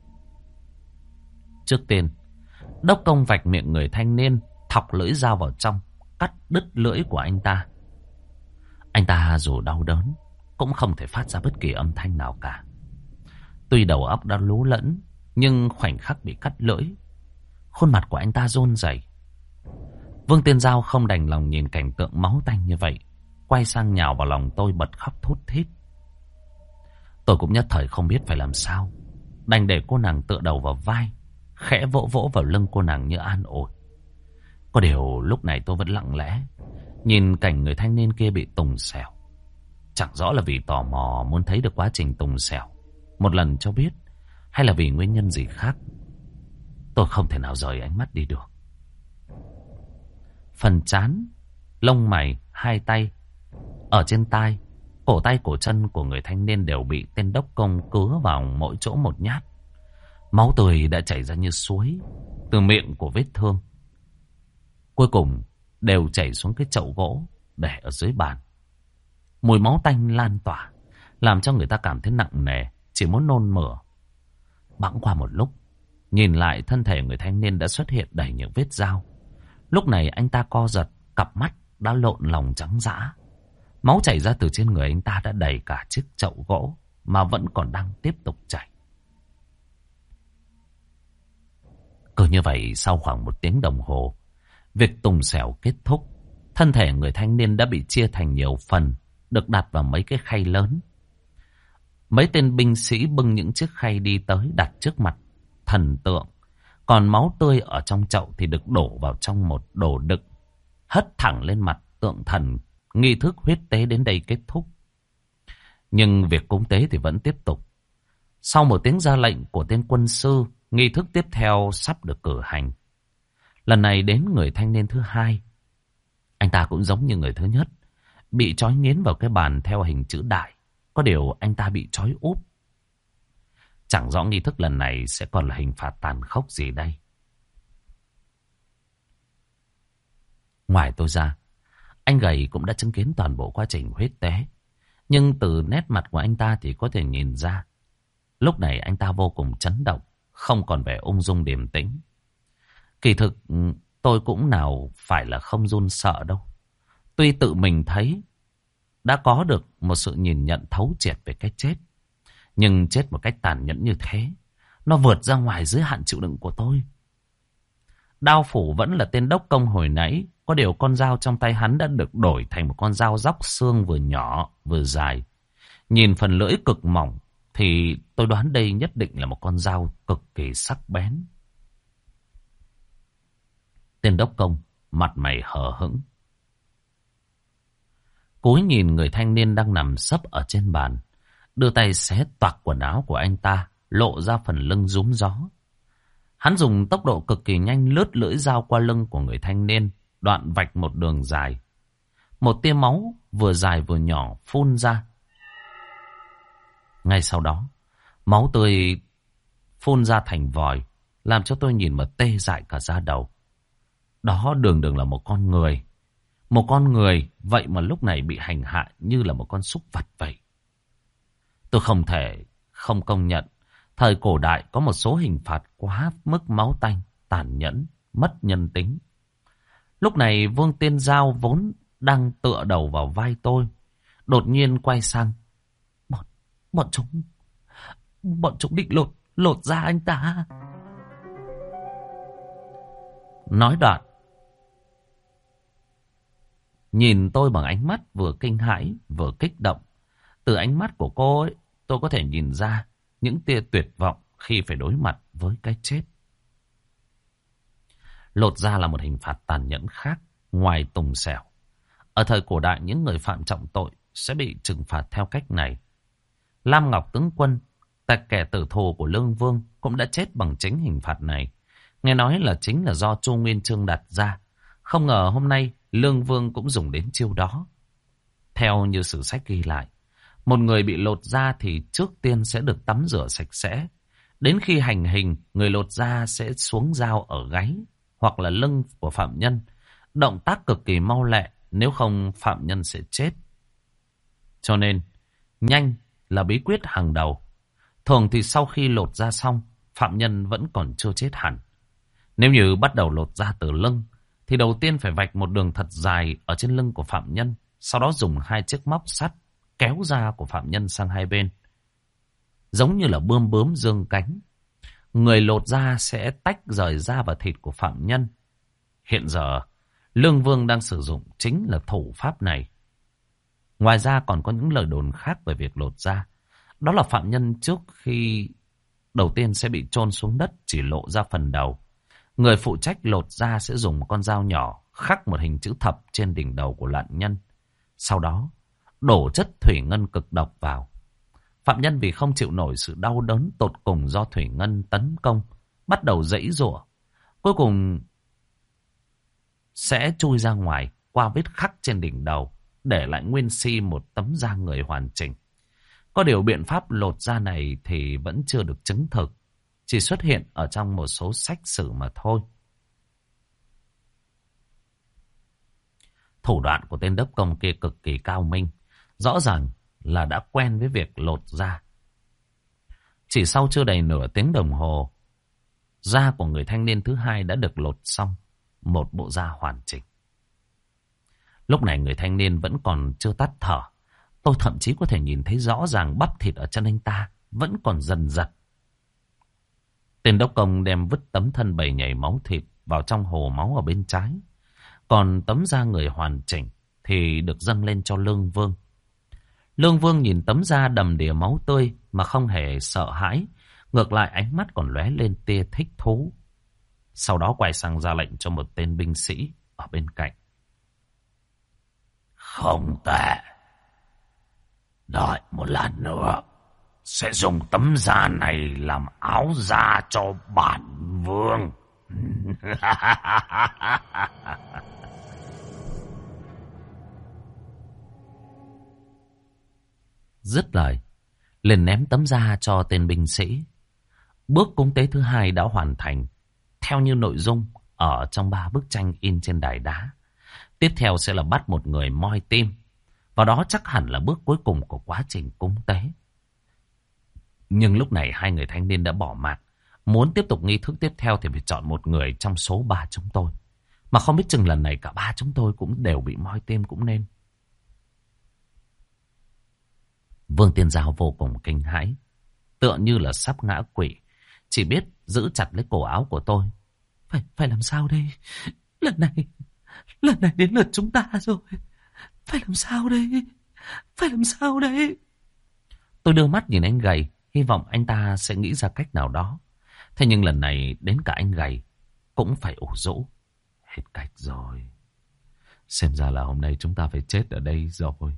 Trước tiên, đốc công vạch miệng người thanh niên, thọc lưỡi dao vào trong, cắt đứt lưỡi của anh ta. Anh ta dù đau đớn, cũng không thể phát ra bất kỳ âm thanh nào cả. Tuy đầu óc đã lú lẫn, nhưng khoảnh khắc bị cắt lưỡi, khuôn mặt của anh ta run rẩy. Vương Tiên Giao không đành lòng nhìn cảnh tượng máu tanh như vậy, quay sang nhào vào lòng tôi bật khóc thút thít. Tôi cũng nhất thời không biết phải làm sao, đành để cô nàng tựa đầu vào vai, khẽ vỗ vỗ vào lưng cô nàng như an ủi. Có điều lúc này tôi vẫn lặng lẽ nhìn cảnh người thanh niên kia bị tùng xẻo. Chẳng rõ là vì tò mò muốn thấy được quá trình tùng xẻo một lần cho biết, hay là vì nguyên nhân gì khác. Tôi không thể nào rời ánh mắt đi được. Phần trán, lông mày, hai tay, ở trên tai, cổ tay cổ chân của người thanh niên đều bị tên đốc công cứa vào mỗi chỗ một nhát. Máu tươi đã chảy ra như suối từ miệng của vết thương. Cuối cùng đều chảy xuống cái chậu gỗ để ở dưới bàn. Mùi máu tanh lan tỏa, làm cho người ta cảm thấy nặng nề, chỉ muốn nôn mửa. Bẵng qua một lúc, nhìn lại thân thể người thanh niên đã xuất hiện đầy những vết dao. Lúc này anh ta co giật, cặp mắt đã lộn lòng trắng dã. Máu chảy ra từ trên người anh ta đã đầy cả chiếc chậu gỗ, mà vẫn còn đang tiếp tục chảy. Cứ như vậy, sau khoảng một tiếng đồng hồ, việc tùng xẻo kết thúc. Thân thể người thanh niên đã bị chia thành nhiều phần, được đặt vào mấy cái khay lớn. Mấy tên binh sĩ bưng những chiếc khay đi tới đặt trước mặt thần tượng. Còn máu tươi ở trong chậu thì được đổ vào trong một đồ đựng, hất thẳng lên mặt tượng thần. Nghi thức huyết tế đến đây kết thúc. Nhưng việc cúng tế thì vẫn tiếp tục. Sau một tiếng ra lệnh của tên quân sư, nghi thức tiếp theo sắp được cử hành. Lần này đến người thanh niên thứ hai. Anh ta cũng giống như người thứ nhất, bị trói nghiến vào cái bàn theo hình chữ đại. Có điều anh ta bị trói úp. Chẳng rõ nghi thức lần này sẽ còn là hình phạt tàn khốc gì đây. Ngoài tôi ra, anh gầy cũng đã chứng kiến toàn bộ quá trình huyết tế. Nhưng từ nét mặt của anh ta thì có thể nhìn ra, lúc này anh ta vô cùng chấn động, không còn vẻ ung dung điềm tĩnh. Kỳ thực tôi cũng nào phải là không run sợ đâu. Tuy tự mình thấy đã có được một sự nhìn nhận thấu triệt về cái chết, nhưng chết một cách tàn nhẫn như thế, nó vượt ra ngoài giới hạn chịu đựng của tôi. Đao phủ vẫn là tên đốc công hồi nãy, có điều con dao trong tay hắn đã được đổi thành một con dao róc xương vừa nhỏ vừa dài. Nhìn phần lưỡi cực mỏng thì tôi đoán đây nhất định là một con dao cực kỳ sắc bén. Tên đốc công mặt mày hờ hững, cúi nhìn người thanh niên đang nằm sấp ở trên bàn, đưa tay xé toạc quần áo của anh ta, lộ ra phần lưng rúm gió. Hắn dùng tốc độ cực kỳ nhanh lướt lưỡi dao qua lưng của người thanh niên, đoạn vạch một đường dài. Một tia máu vừa dài vừa nhỏ phun ra. Ngay sau đó, máu tươi phun ra thành vòi, làm cho tôi nhìn mà tê dại cả da đầu. Đó đường đường là một con người. Một con người vậy mà lúc này bị hành hạ như là một con súc vật vậy. Tôi không thể không công nhận thời cổ đại có một số hình phạt quá mức máu tanh, tàn nhẫn, mất nhân tính. Lúc này Vương Tiên Giao vốn đang tựa đầu vào vai tôi, đột nhiên quay sang. Bọn, bọn chúng, bọn chúng định lột, lột da anh ta. Nói đoạn, nhìn tôi bằng ánh mắt vừa kinh hãi vừa kích động. Từ ánh mắt của cô ấy, tôi có thể nhìn ra những tia tuyệt vọng khi phải đối mặt với cái chết. Lột da là một hình phạt tàn nhẫn khác ngoài tùng xẻo. Ở thời cổ đại, những người phạm trọng tội sẽ bị trừng phạt theo cách này. Lam Ngọc tướng quân, Tại kẻ tử thù của Lương Vương cũng đã chết bằng chính hình phạt này. Nghe nói là chính là do Chu Nguyên Chương đặt ra. Không ngờ hôm nay Lương Vương cũng dùng đến chiêu đó. Theo như sử sách ghi lại, một người bị lột da thì trước tiên sẽ được tắm rửa sạch sẽ. Đến khi hành hình, người lột da sẽ xuống dao ở gáy hoặc là lưng của phạm nhân. Động tác cực kỳ mau lẹ, nếu không phạm nhân sẽ chết. Cho nên, nhanh là bí quyết hàng đầu. Thường thì sau khi lột da xong, phạm nhân vẫn còn chưa chết hẳn. Nếu như bắt đầu lột da từ lưng, thì đầu tiên phải vạch một đường thật dài ở trên lưng của phạm nhân. Sau đó dùng hai chiếc móc sắt kéo da của phạm nhân sang hai bên. Giống như là bươm bướm dương cánh. Người lột da sẽ tách rời da và thịt của phạm nhân. Hiện giờ, Lương Vương đang sử dụng chính là thủ pháp này. Ngoài ra còn có những lời đồn khác về việc lột da. Đó là phạm nhân trước khi đầu tiên sẽ bị chôn xuống đất chỉ lộ ra phần đầu. Người phụ trách lột da sẽ dùng một con dao nhỏ khắc một hình chữ thập trên đỉnh đầu của nạn nhân. Sau đó, đổ chất thủy ngân cực độc vào. Phạm nhân vì không chịu nổi sự đau đớn tột cùng do thủy ngân tấn công, bắt đầu giãy giụa. Cuối cùng sẽ chui ra ngoài qua vết khắc trên đỉnh đầu, để lại nguyên si một tấm da người hoàn chỉnh. Có điều biện pháp lột da này thì vẫn chưa được chứng thực, chỉ xuất hiện ở trong một số sách sử mà thôi. Thủ đoạn của tên đốc công kia cực kỳ cao minh, rõ ràng là đã quen với việc lột da. Chỉ sau chưa đầy nửa tiếng đồng hồ, da của người thanh niên thứ hai đã được lột xong, một bộ da hoàn chỉnh. Lúc này người thanh niên vẫn còn chưa tắt thở. Tôi thậm chí có thể nhìn thấy rõ ràng bắp thịt ở chân anh ta vẫn còn dần dật. Tên đốc công đem vứt tấm thân bầy nhảy máu thịt vào trong hồ máu ở bên trái. Còn tấm da người hoàn chỉnh thì được dâng lên cho Lương Vương. Lương Vương nhìn tấm da đầm đìa máu tươi mà không hề sợ hãi. Ngược lại ánh mắt còn lóe lên tia thích thú. Sau đó quay sang ra lệnh cho một tên binh sĩ ở bên cạnh. Không tệ. Đợi một lát nữa, sẽ dùng tấm da này làm áo da cho bản vương. Dứt lời, liền ném tấm da cho tên binh sĩ. Bước cúng tế thứ hai đã hoàn thành, theo như nội dung ở trong ba bức tranh in trên đài đá. Tiếp theo sẽ là bắt một người moi tim. Và đó chắc hẳn là bước cuối cùng của quá trình cúng tế. Nhưng lúc này hai người thanh niên đã bỏ mặc. Muốn tiếp tục nghi thức tiếp theo thì phải chọn một người trong số ba chúng tôi. Mà không biết chừng lần này cả ba chúng tôi cũng đều bị moi tim cũng nên. Vương Tiên Giao vô cùng kinh hãi, tựa như là sắp ngã quỵ, chỉ biết giữ chặt lấy cổ áo của tôi. Phải, phải làm sao đây? Lần này, lần này đến lượt chúng ta rồi. Phải làm sao đây? Phải làm sao đây? Tôi đưa mắt nhìn anh gầy, hy vọng anh ta sẽ nghĩ ra cách nào đó. Thế nhưng lần này đến cả anh gầy cũng phải ủ rũ. Hết cách rồi. Xem ra là hôm nay chúng ta phải chết ở đây rồi.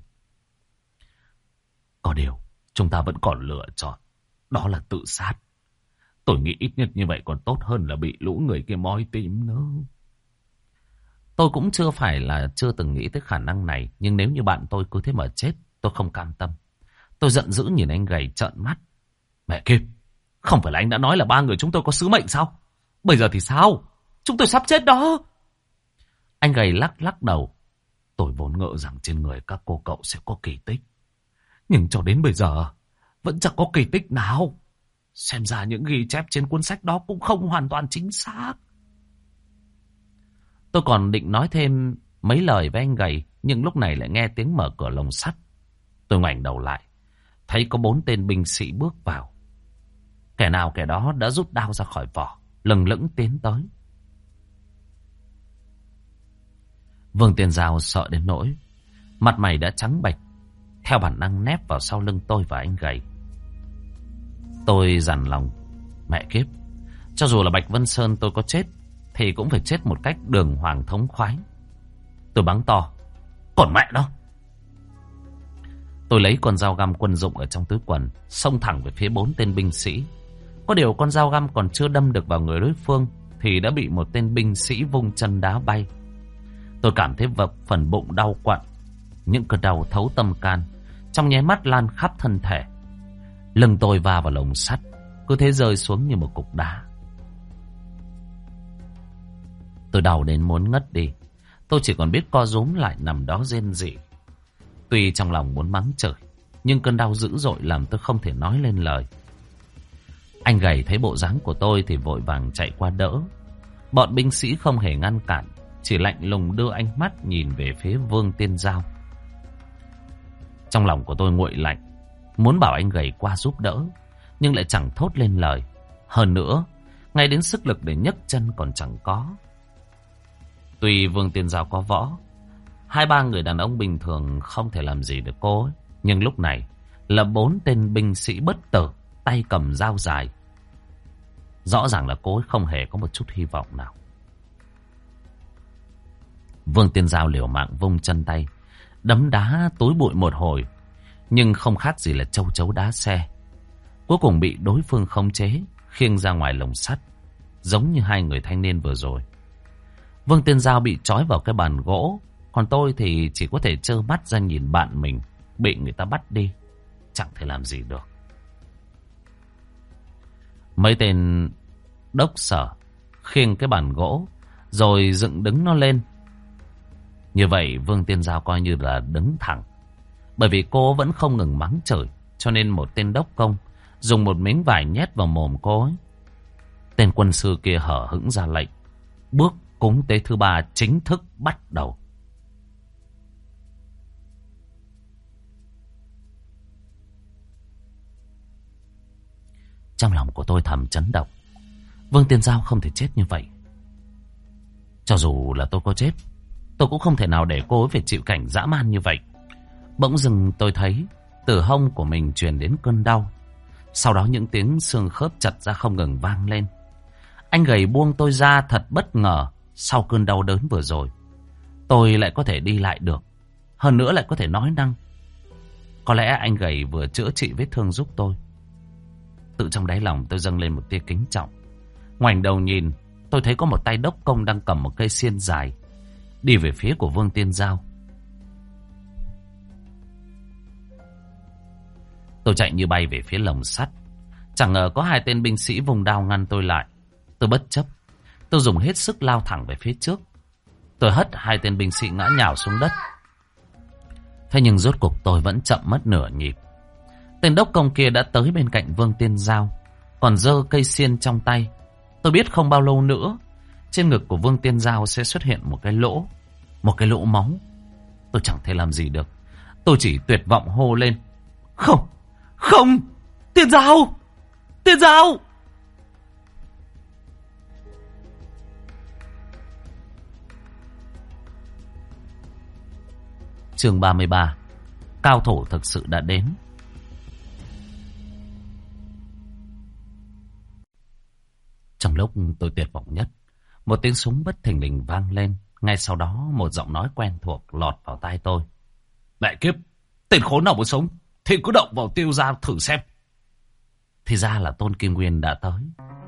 Có điều, chúng ta vẫn còn lựa chọn. Đó là tự sát. Tôi nghĩ ít nhất như vậy còn tốt hơn là bị lũ người kia moi tim nữa. Tôi cũng chưa phải là chưa từng nghĩ tới khả năng này. Nhưng nếu như bạn tôi cứ thế mà chết, tôi không cam tâm. Tôi giận dữ nhìn anh gầy trợn mắt. Mẹ kiếp, không phải là anh đã nói là ba người chúng tôi có sứ mệnh sao? Bây giờ thì sao? Chúng tôi sắp chết đó. Anh gầy lắc lắc đầu. Tôi vốn ngờ rằng trên người các cô cậu sẽ có kỳ tích. Nhưng cho đến bây giờ vẫn chẳng có kỳ tích nào. Xem ra những ghi chép trên cuốn sách đó cũng không hoàn toàn chính xác. Tôi còn định nói thêm mấy lời với anh gầy, nhưng lúc này lại nghe tiếng mở cửa lồng sắt. Tôi ngoảnh đầu lại, thấy có bốn tên binh sĩ bước vào. Kẻ nào kẻ đó đã rút đao ra khỏi vỏ, lừng lững tiến tới. Vương Tiên Giao sợ đến nỗi mặt mày đã trắng bệch, theo bản năng nép vào sau lưng tôi và anh gầy. Tôi dằn lòng, mẹ kiếp, cho dù là Bạch Vân Sơn tôi có chết thì cũng phải chết một cách đường hoàng thống khoái. Tôi bắn to, còn mẹ nó. Tôi lấy con dao găm quân dụng ở trong túi quần, xông thẳng về phía bốn tên binh sĩ. Có điều con dao găm còn chưa đâm được vào người đối phương thì đã bị một tên binh sĩ vung chân đá bay. Tôi cảm thấy vật phần bụng đau quặn, những cơn đau thấu tâm can, trong nháy mắt lan khắp thân thể. Lưng tôi va vào lồng sắt, cứ thế rơi xuống như một cục đá. Tôi đau đến muốn ngất đi. Tôi chỉ còn biết co rúm lại nằm đó rên rỉ. Tuy trong lòng muốn mắng chửi, nhưng cơn đau dữ dội làm tôi không thể nói lên lời. Anh gầy thấy bộ dáng của tôi thì vội vàng chạy qua đỡ. Bọn binh sĩ không hề ngăn cản, chỉ lạnh lùng đưa ánh mắt nhìn về phía Vương Tiên Giao. Trong lòng của tôi nguội lạnh, muốn bảo anh gầy qua giúp đỡ, nhưng lại chẳng thốt lên lời. Hơn nữa, ngay đến sức lực để nhấc chân còn chẳng có. Tuy Vương Tiên Giao có võ, hai ba người đàn ông bình thường không thể làm gì được cô ấy. Nhưng lúc này là bốn tên binh sĩ bất tử, tay cầm dao dài. Rõ ràng là cô ấy không hề có một chút hy vọng nào. Vương Tiên Giao liều mạng vung chân tay, đấm đá tối bụi một hồi, nhưng không khác gì là châu chấu đá xe. Cuối cùng bị đối phương khống chế, khiêng ra ngoài lồng sắt, giống như hai người thanh niên vừa rồi. Vương Tiên Giao bị trói vào cái bàn gỗ, còn tôi thì chỉ có thể trơ mắt ra nhìn bạn mình bị người ta bắt đi, chẳng thể làm gì được. Mấy tên đốc sở khiêng cái bàn gỗ rồi dựng đứng nó lên. Như vậy Vương Tiên Giao coi như là đứng thẳng. Bởi vì cô vẫn không ngừng mắng chửi, cho nên một tên đốc công dùng một miếng vải nhét vào mồm cô ấy. Tên quân sư kia hở hững ra lệnh. Bước cúng tế thứ ba chính thức bắt đầu. Trong lòng của tôi thầm chấn động. Vương Tiên Giao không thể chết như vậy. Cho dù là tôi có chết, tôi cũng không thể nào để cô ấy phải chịu cảnh dã man như vậy. Bỗng dưng tôi thấy từ hông của mình truyền đến cơn đau. Sau đó những tiếng xương khớp chật ra không ngừng vang lên. Anh gầy buông tôi ra thật bất ngờ. Sau cơn đau đớn vừa rồi, tôi lại có thể đi lại được. Hơn nữa lại có thể nói năng. Có lẽ anh gầy vừa chữa trị vết thương giúp tôi. Tự trong đáy lòng tôi dâng lên một tia kính trọng. Ngoảnh đầu nhìn, tôi thấy có một tay đốc công đang cầm một cây xiên dài, đi về phía của Vương Tiên Giao. Tôi chạy như bay về phía lồng sắt. Chẳng ngờ có hai tên binh sĩ vùng đao ngăn tôi lại. Tôi bất chấp, tôi dùng hết sức lao thẳng về phía trước. Tôi hất hai tên binh sĩ ngã nhào xuống đất. Thế nhưng rốt cuộc tôi vẫn chậm mất nửa nhịp. Tên đốc công kia đã tới bên cạnh Vương Tiên Giao, còn giơ cây xiên trong tay. Tôi biết không bao lâu nữa, trên ngực của Vương Tiên Giao sẽ xuất hiện một cái lỗ, một cái lỗ máu. Tôi chẳng thể làm gì được. Tôi chỉ tuyệt vọng hô lên. Không, không, Tiên Giao, Tiên Giao. Chương ba mươi ba. Cao thủ thực sự đã đến. Trong lúc tôi tuyệt vọng nhất, một tiếng súng bất thình lình vang lên. Ngay sau đó một giọng nói quen thuộc lọt vào tai tôi. Mẹ kiếp, tên khốn nào muốn sống thì cứ động vào tiêu ra thử xem. Thì ra là Tôn Kim Nguyên đã tới.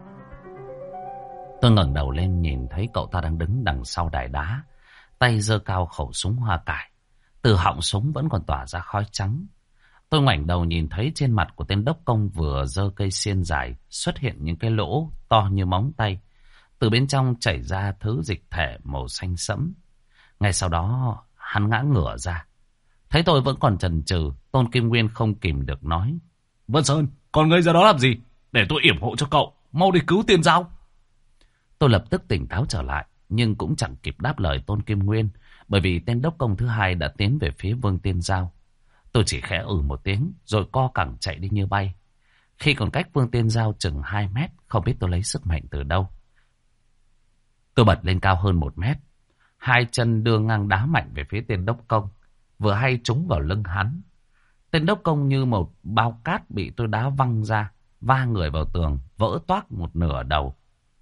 Tôi ngẩng đầu lên nhìn thấy cậu ta đang đứng đằng sau đài đá, tay giơ cao khẩu súng hoa cải. Từ họng súng vẫn còn tỏa ra khói trắng. Tôi ngoảnh đầu nhìn thấy trên mặt của tên đốc công vừa giơ cây xiên dài xuất hiện những cái lỗ to như móng tay. Từ bên trong chảy ra thứ dịch thể màu xanh sẫm. Ngay sau đó hắn ngã ngửa ra. Thấy tôi vẫn còn chần chừ, Tôn Kim Nguyên không kìm được nói. Vân Sơn, còn ngây ra đó làm gì? Để tôi yểm hộ cho cậu, mau đi cứu Tiên Giao. Tôi lập tức tỉnh táo trở lại, nhưng cũng chẳng kịp đáp lời Tôn Kim Nguyên, bởi vì tên đốc công thứ hai đã tiến về phía Vương Tiên Giao. Tôi chỉ khẽ ừ một tiếng, rồi co cẳng chạy đi như bay. Khi còn cách Vương Tiên Giao chừng hai mét, không biết tôi lấy sức mạnh từ đâu. Tôi bật lên cao hơn một mét, hai chân đưa ngang đá mạnh về phía tên đốc công, vừa hay trúng vào lưng hắn. Tên đốc công như một bao cát bị tôi đá văng ra, va người vào tường, vỡ toác một nửa đầu.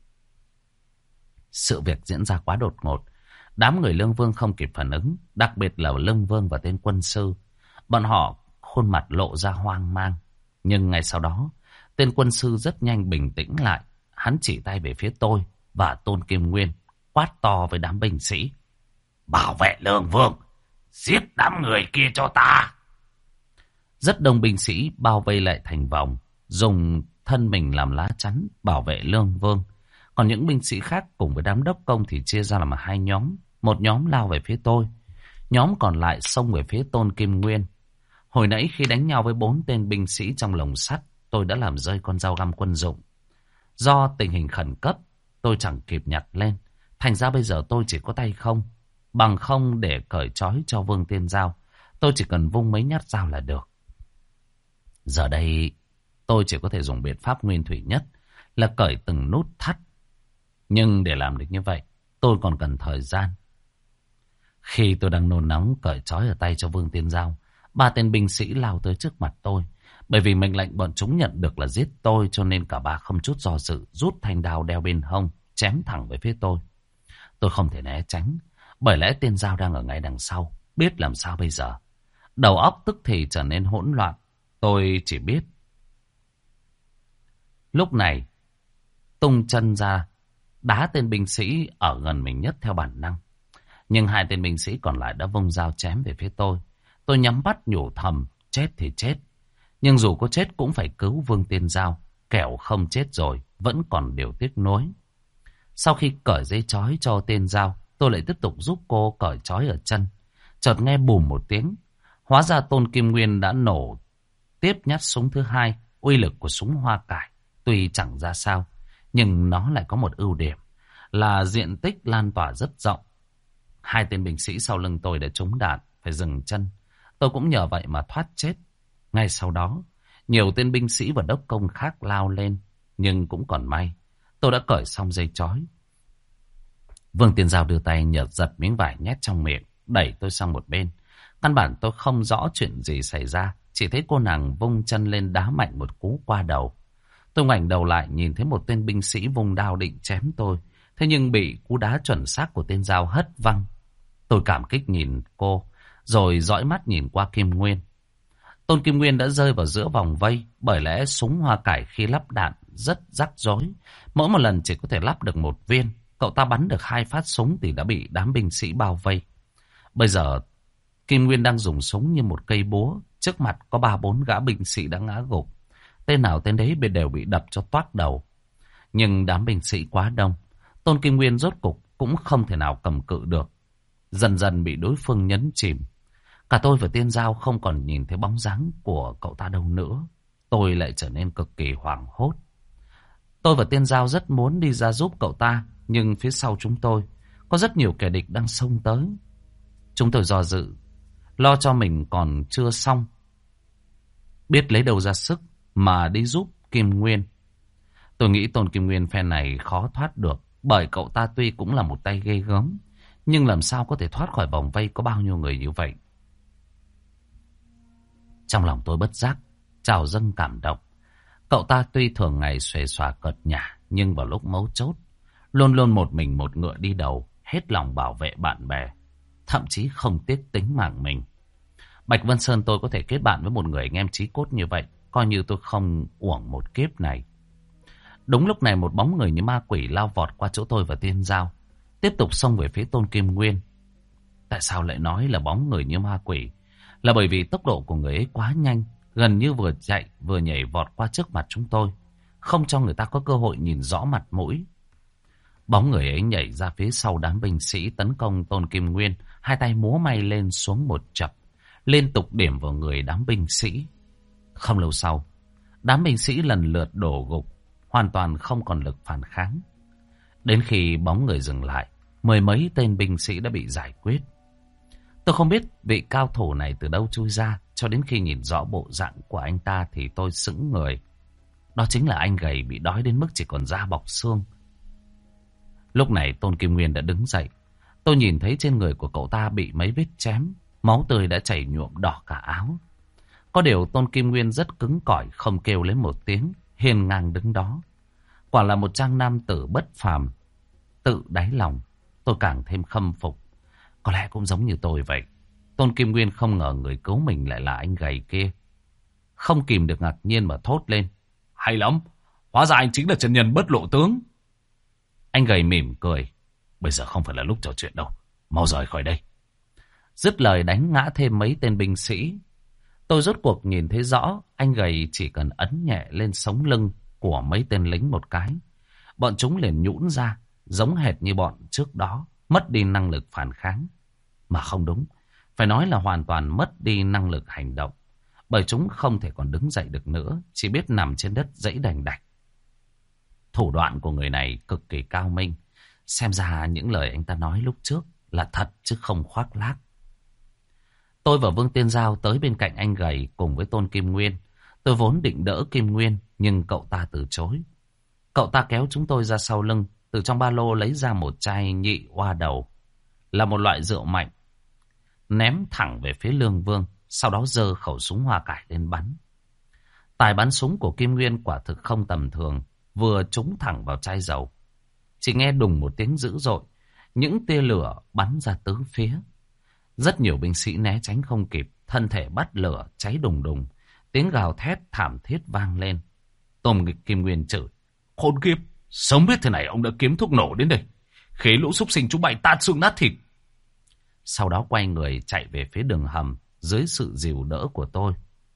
Sự việc diễn ra quá đột ngột. Đám người Lương Vương không kịp phản ứng, đặc biệt là Lương Vương và tên quân sư. Bọn họ khuôn mặt lộ ra hoang mang. Nhưng ngay sau đó, tên quân sư rất nhanh bình tĩnh lại. Hắn chỉ tay về phía tôi và Tôn Kim Nguyên, quát to với đám binh sĩ. Bảo vệ Lương Vương, giết đám người kia cho ta. Rất đông binh sĩ bao vây lại thành vòng, dùng thân mình làm lá chắn bảo vệ Lương Vương. Còn những binh sĩ khác cùng với đám đốc công thì chia ra làm hai nhóm. Một nhóm lao về phía tôi, nhóm còn lại xông về phía Tôn Kim Nguyên. Hồi nãy khi đánh nhau với bốn tên binh sĩ trong lồng sắt, tôi đã làm rơi con dao găm quân dụng. Do tình hình khẩn cấp, tôi chẳng kịp nhặt lên. Thành ra bây giờ tôi chỉ có tay không. Bằng không để cởi trói cho Vương Tiên Giao, tôi chỉ cần vung mấy nhát dao là được. Giờ đây, tôi chỉ có thể dùng biện pháp nguyên thủy nhất là cởi từng nút thắt. Nhưng để làm được như vậy, tôi còn cần thời gian. Khi tôi đang nôn nóng cởi trói ở tay cho Vương Tiên Giao, ba tên binh sĩ lao tới trước mặt tôi. Bởi vì mệnh lệnh bọn chúng nhận được là giết tôi, cho nên cả ba không chút do dự rút thanh đao đeo bên hông, chém thẳng về phía tôi. Tôi không thể né tránh, bởi lẽ Tiên Giao đang ở ngay đằng sau, biết làm sao bây giờ. Đầu óc tức thì trở nên hỗn loạn. Tôi chỉ biết lúc này tung chân ra đá tên binh sĩ ở gần mình nhất theo bản năng. Nhưng hai tên binh sĩ còn lại đã vung dao chém về phía tôi. Tôi nhắm mắt nhủ thầm, chết thì chết. Nhưng dù có chết cũng phải cứu Vương Tiên Giao, kẻo không chết rồi vẫn còn điều tiếc nuối. Sau khi cởi dây trói cho Tiên Giao, tôi lại tiếp tục giúp cô cởi trói ở chân. Chợt nghe bùm một tiếng, hóa ra Tôn Kim Nguyên đã nổ tiếp nhát súng thứ hai. Uy lực của súng hoa cải tuy chẳng ra sao, nhưng nó lại có một ưu điểm là diện tích lan tỏa rất rộng. Hai tên binh sĩ sau lưng tôi đã trúng đạn, phải dừng chân. Tôi cũng nhờ vậy mà thoát chết. Ngay sau đó, nhiều tên binh sĩ và đốc công khác lao lên, nhưng cũng còn may, tôi đã cởi xong dây trói. Vương Tiên Giao đưa tay nhợt giật miếng vải nhét trong miệng, đẩy tôi sang một bên. Căn bản tôi không rõ chuyện gì xảy ra, chỉ thấy cô nàng vung chân lên đá mạnh một cú qua đầu. Tôi ngoảnh đầu lại nhìn thấy một tên binh sĩ vung đao định chém tôi, thế nhưng bị cú đá chuẩn xác của tên Giao hất văng. Tôi cảm kích nhìn cô, rồi dõi mắt nhìn qua Kim Nguyên. Tôn Kim Nguyên đã rơi vào giữa vòng vây, bởi lẽ súng hoa cải khi lắp đạn rất rắc rối. Mỗi một lần chỉ có thể lắp được một viên. Cậu ta bắn được hai phát súng thì đã bị đám binh sĩ bao vây. Bây giờ Kim Nguyên đang dùng súng như một cây búa. Trước mặt có ba bốn gã binh sĩ đã ngã gục. Tên nào tên đấy đều bị đập cho toác đầu. Nhưng đám binh sĩ quá đông, Tôn Kim Nguyên rốt cục cũng không thể nào cầm cự được. Dần dần bị đối phương nhấn chìm. Cả tôi và Tiên Giao không còn nhìn thấy bóng dáng của cậu ta đâu nữa. Tôi lại trở nên cực kỳ hoảng hốt. Tôi và Tiên Giao rất muốn đi ra giúp cậu ta, nhưng phía sau chúng tôi có rất nhiều kẻ địch đang xông tới. Chúng tôi do dự, lo cho mình còn chưa xong, biết lấy đâu ra sức mà đi giúp Kim Nguyên. Tôi nghĩ Tôn Kim Nguyên phe này khó thoát được, bởi cậu ta tuy cũng là một tay ghê gớm, nhưng làm sao có thể thoát khỏi vòng vây có bao nhiêu người như vậy. Trong lòng tôi bất giác trào dâng cảm động. Cậu ta tuy thường ngày xuề xòa cợt nhả, nhưng vào lúc mấu chốt luôn luôn một mình một ngựa đi đầu, hết lòng bảo vệ bạn bè, thậm chí không tiếc tính mạng mình. Bạch Vân Sơn tôi có thể kết bạn với một người anh em chí cốt như vậy, coi như tôi không uổng một kiếp này. Đúng lúc này một bóng người như ma quỷ lao vọt qua chỗ tôi và Tiên Giao, tiếp tục xông về phía Tôn Kim Nguyên. Tại sao lại nói là bóng người như ma quỷ? Là bởi vì tốc độ của người ấy quá nhanh, gần như vừa chạy vừa nhảy vọt qua trước mặt chúng tôi, không cho người ta có cơ hội nhìn rõ mặt mũi. Bóng người ấy nhảy ra phía sau đám binh sĩ tấn công Tôn Kim Nguyên, hai tay múa may lên xuống một chập, liên tục điểm vào người đám binh sĩ. Không lâu sau, đám binh sĩ lần lượt đổ gục, hoàn toàn không còn lực phản kháng. Đến khi bóng người dừng lại, mười mấy tên binh sĩ đã bị giải quyết. Tôi không biết vị cao thủ này từ đâu chui ra, cho đến khi nhìn rõ bộ dạng của anh ta thì tôi sững người. Đó chính là anh gầy bị đói đến mức chỉ còn da bọc xương. Lúc này Tôn Kim Nguyên đã đứng dậy. Tôi nhìn thấy trên người của cậu ta bị mấy vết chém, máu tươi đã chảy nhuộm đỏ cả áo. Có điều Tôn Kim Nguyên rất cứng cỏi, không kêu lên một tiếng, hiên ngang đứng đó. Quả là một trang nam tử bất phàm. Tự đáy lòng tôi càng thêm khâm phục. Có lẽ cũng giống như tôi vậy. Tôn Kim Nguyên không ngờ người cứu mình lại là anh gầy kia. không kìm được ngạc nhiên mà thốt lên. Hay lắm, hóa ra anh chính là chân nhân bất lộ tướng. Anh gầy mỉm cười. Bây giờ không phải là lúc trò chuyện đâu, mau rời khỏi đây. Dứt lời đánh ngã thêm mấy tên binh sĩ. Tôi rốt cuộc nhìn thấy rõ, anh gầy chỉ cần ấn nhẹ lên sống lưng của mấy tên lính một cái, bọn chúng liền nhũn ra, giống hệt như bọn trước đó, mất đi năng lực phản kháng. Mà không đúng, phải nói là hoàn toàn mất đi năng lực hành động, bởi chúng không thể còn đứng dậy được nữa, chỉ biết nằm trên đất giãy đành đạch. Thủ đoạn của người này cực kỳ cao minh, xem ra những lời anh ta nói lúc trước là thật chứ không khoác lác. Tôi và Vương Tiên Giao tới bên cạnh anh gầy cùng với Tôn Kim Nguyên. Tôi vốn định đỡ Kim Nguyên, nhưng cậu ta từ chối. Cậu ta kéo chúng tôi ra sau lưng, từ trong ba lô lấy ra một chai nhị oa đầu, là một loại rượu mạnh, ném thẳng về phía Lương Vương, sau đó giơ khẩu súng hoa cải lên bắn. Tài bắn súng của Kim Nguyên quả thực không tầm thường, vừa trúng thẳng vào chai dầu. Chỉ nghe đùng một tiếng dữ dội, những tia lửa bắn ra tứ phía. Rất nhiều binh sĩ né tránh không kịp, thân thể bắt lửa cháy đùng đùng, tiếng gào thét thảm thiết vang lên. Tôn Kim Nguyên chửi: Khốn kiếp, sớm biết thế này ông đã kiếm thuốc nổ đến đây, khế lũ súc sinh chúng bay tan xương nát thịt. Sau đó quay người chạy về phía đường hầm dưới sự dìu đỡ của tôi.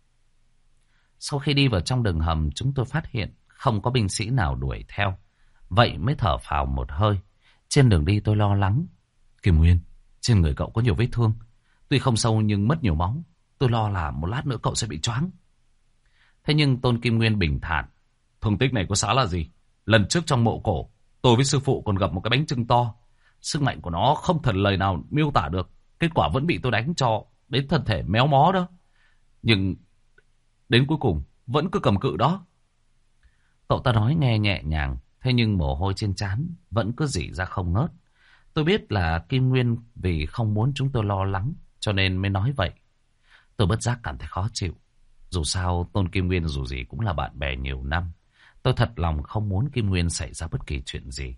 Sau khi đi vào trong đường hầm, chúng tôi phát hiện không có binh sĩ nào đuổi theo, vậy mới thở phào một hơi. Trên đường đi tôi lo lắng. Kim Nguyên, trên người cậu có nhiều vết thương, tuy không sâu nhưng mất nhiều máu. Tôi lo là một lát nữa cậu sẽ bị choáng. Thế nhưng Tôn Kim Nguyên bình thản. Thương tích này có xá là gì? Lần trước trong mộ cổ, tôi với sư phụ còn gặp một cái bánh trưng to. Sức mạnh của nó không thể lời nào miêu tả được. Kết quả vẫn bị tôi đánh cho đến thân thể méo mó đó. Nhưng đến cuối cùng vẫn cứ cầm cự đó. Cậu ta nói nghe nhẹ nhàng, thế nhưng mồ hôi trên trán vẫn cứ rỉ ra không ngớt. Tôi biết là Kim Nguyên vì không muốn chúng tôi lo lắng cho nên mới nói vậy. Tôi bất giác cảm thấy khó chịu. Dù sao Tôn Kim Nguyên dù gì cũng là bạn bè nhiều năm. Tôi thật lòng không muốn Kim Nguyên xảy ra bất kỳ chuyện gì.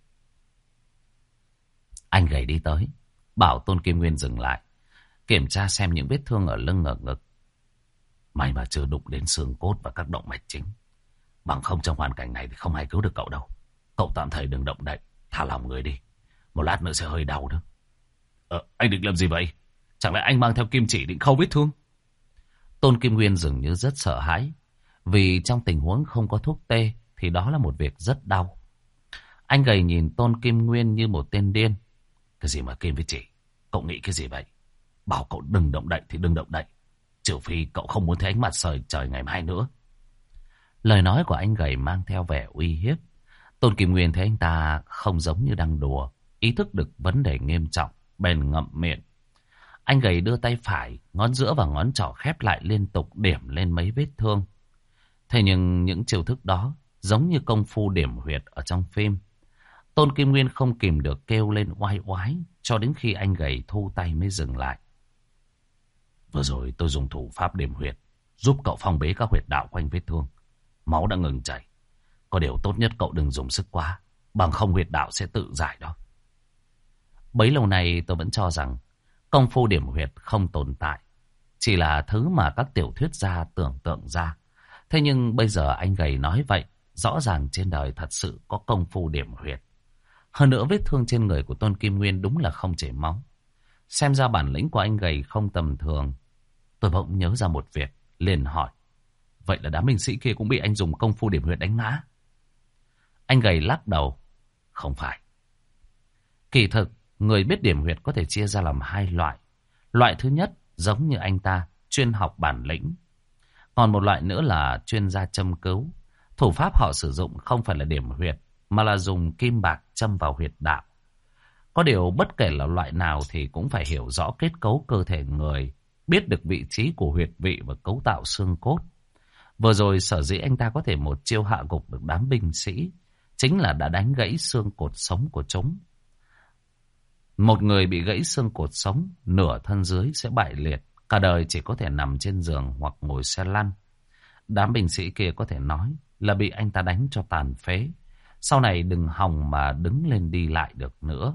Anh gầy đi tới, bảo Tôn Kim Nguyên dừng lại, kiểm tra xem những vết thương ở lưng ở ngực. May mà chưa đụng đến xương cốt và các động mạch chính. Bằng không trong hoàn cảnh này thì không ai cứu được cậu đâu. Cậu tạm thời đừng động đậy, thả lỏng người đi. Một lát nữa sẽ hơi đau đó. Ờ, anh định làm gì vậy? Chẳng lẽ anh mang theo kim chỉ định khâu vết thương? Tôn Kim Nguyên dường như rất sợ hãi. Vì trong tình huống không có thuốc tê thì đó là một việc rất đau. Anh gầy nhìn Tôn Kim Nguyên như một tên điên. Cái gì mà kim với chỉ? Cậu nghĩ cái gì vậy? Bảo cậu đừng động đậy thì đừng động đậy. Trừ phi cậu không muốn thấy ánh mặt trời trời ngày mai nữa. Lời nói của anh gầy mang theo vẻ uy hiếp. Tôn Kim Nguyên thấy anh ta không giống như đang đùa, ý thức được vấn đề nghiêm trọng, bèn ngậm miệng. Anh gầy đưa tay phải, ngón giữa và ngón trỏ khép lại liên tục điểm lên mấy vết thương. Thế nhưng những chiêu thức đó giống như công phu điểm huyệt ở trong phim. Tôn Kim Nguyên không kìm được kêu lên oai oái, cho đến khi anh gầy thu tay mới dừng lại. Vừa rồi tôi dùng thủ pháp điểm huyệt, giúp cậu phong bế các huyệt đạo quanh vết thương. Máu đã ngừng chảy. Có điều tốt nhất cậu đừng dùng sức quá, bằng không huyệt đạo sẽ tự giải đó. Bấy lâu nay tôi vẫn cho rằng công phu điểm huyệt không tồn tại, chỉ là thứ mà các tiểu thuyết gia tưởng tượng ra. Thế nhưng bây giờ anh gầy nói vậy, rõ ràng trên đời thật sự có công phu điểm huyệt. Hơn nữa vết thương trên người của Tôn Kim Nguyên đúng là không chảy máu. Xem ra bản lĩnh của anh gầy không tầm thường. Tôi bỗng nhớ ra một việc, liền hỏi. Vậy là đám binh sĩ kia cũng bị anh dùng công phu điểm huyệt đánh ngã? Anh gầy lắc đầu. Không phải. Kỳ thực, người biết điểm huyệt có thể chia ra làm hai loại. Loại thứ nhất, giống như anh ta, chuyên học bản lĩnh. Còn một loại nữa là chuyên gia châm cứu. Thủ pháp họ sử dụng không phải là điểm huyệt, mà là dùng kim bạc châm vào huyệt đạo. Có điều bất kể là loại nào thì cũng phải hiểu rõ kết cấu cơ thể người, biết được vị trí của huyệt vị và cấu tạo xương cốt. Vừa rồi sở dĩ anh ta có thể một chiêu hạ gục được đám binh sĩ, chính là đã đánh gãy xương cột sống của chúng. Một người bị gãy xương cột sống, nửa thân dưới sẽ bại liệt, cả đời chỉ có thể nằm trên giường hoặc ngồi xe lăn. Đám binh sĩ kia có thể nói là bị anh ta đánh cho tàn phế, sau này đừng hòng mà đứng lên đi lại được nữa.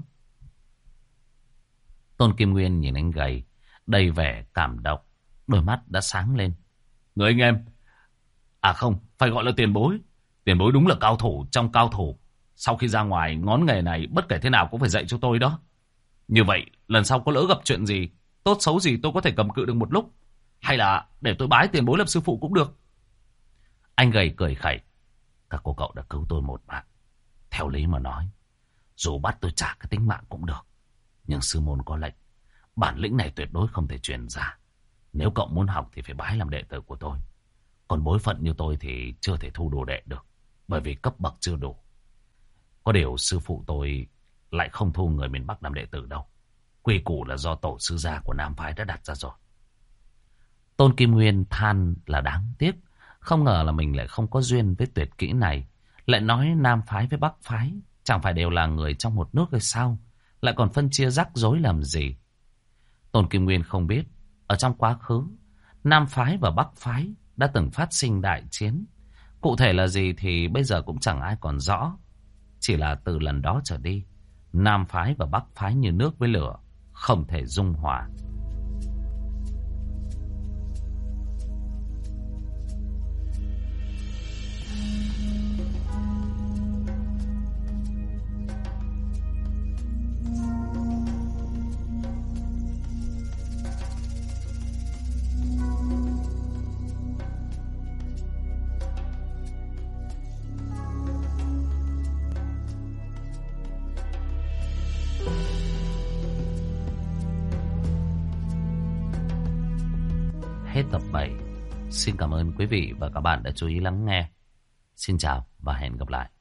Tôn Kim Nguyên nhìn anh gầy, đầy vẻ cảm động, đôi mắt đã sáng lên. Người anh em, À không, phải gọi là tiền bối. Tiền bối đúng là cao thủ trong cao thủ. Sau khi ra ngoài, ngón nghề này bất kể thế nào cũng phải dạy cho tôi đó. Như vậy, lần sau có lỡ gặp chuyện gì, tốt xấu gì tôi có thể cầm cự được một lúc. Hay là để tôi bái tiền bối làm sư phụ cũng được. Anh gầy cười khẩy. Các cô cậu đã cứu tôi một mạng. Theo lý mà nói, dù bắt tôi trả cái tính mạng cũng được. Nhưng sư môn có lệnh, bản lĩnh này tuyệt đối không thể truyền ra. Nếu cậu muốn học thì phải bái làm đệ tử của tôi. Còn bối phận như tôi thì chưa thể thu đồ đệ được, bởi vì cấp bậc chưa đủ. Có điều sư phụ tôi lại không thu người miền Bắc làm đệ tử đâu. Quy củ là do tổ sư gia của Nam phái đã đặt ra rồi. Tôn Kim Nguyên than là đáng tiếc. Không ngờ là mình lại không có duyên với tuyệt kỹ này. Lại nói Nam phái với Bắc phái chẳng phải đều là người trong một nước hay sao? Lại còn phân chia rắc rối làm gì? Tôn Kim Nguyên không biết, ở trong quá khứ, Nam phái và Bắc phái đã từng phát sinh đại chiến. Cụ thể là gì thì bây giờ cũng chẳng ai còn rõ. Chỉ là từ lần đó trở đi, Nam phái và Bắc phái như nước với lửa, không thể dung hòa. Hết tập bảy. Xin cảm ơn quý vị và các bạn đã chú ý lắng nghe. Xin chào và hẹn gặp lại.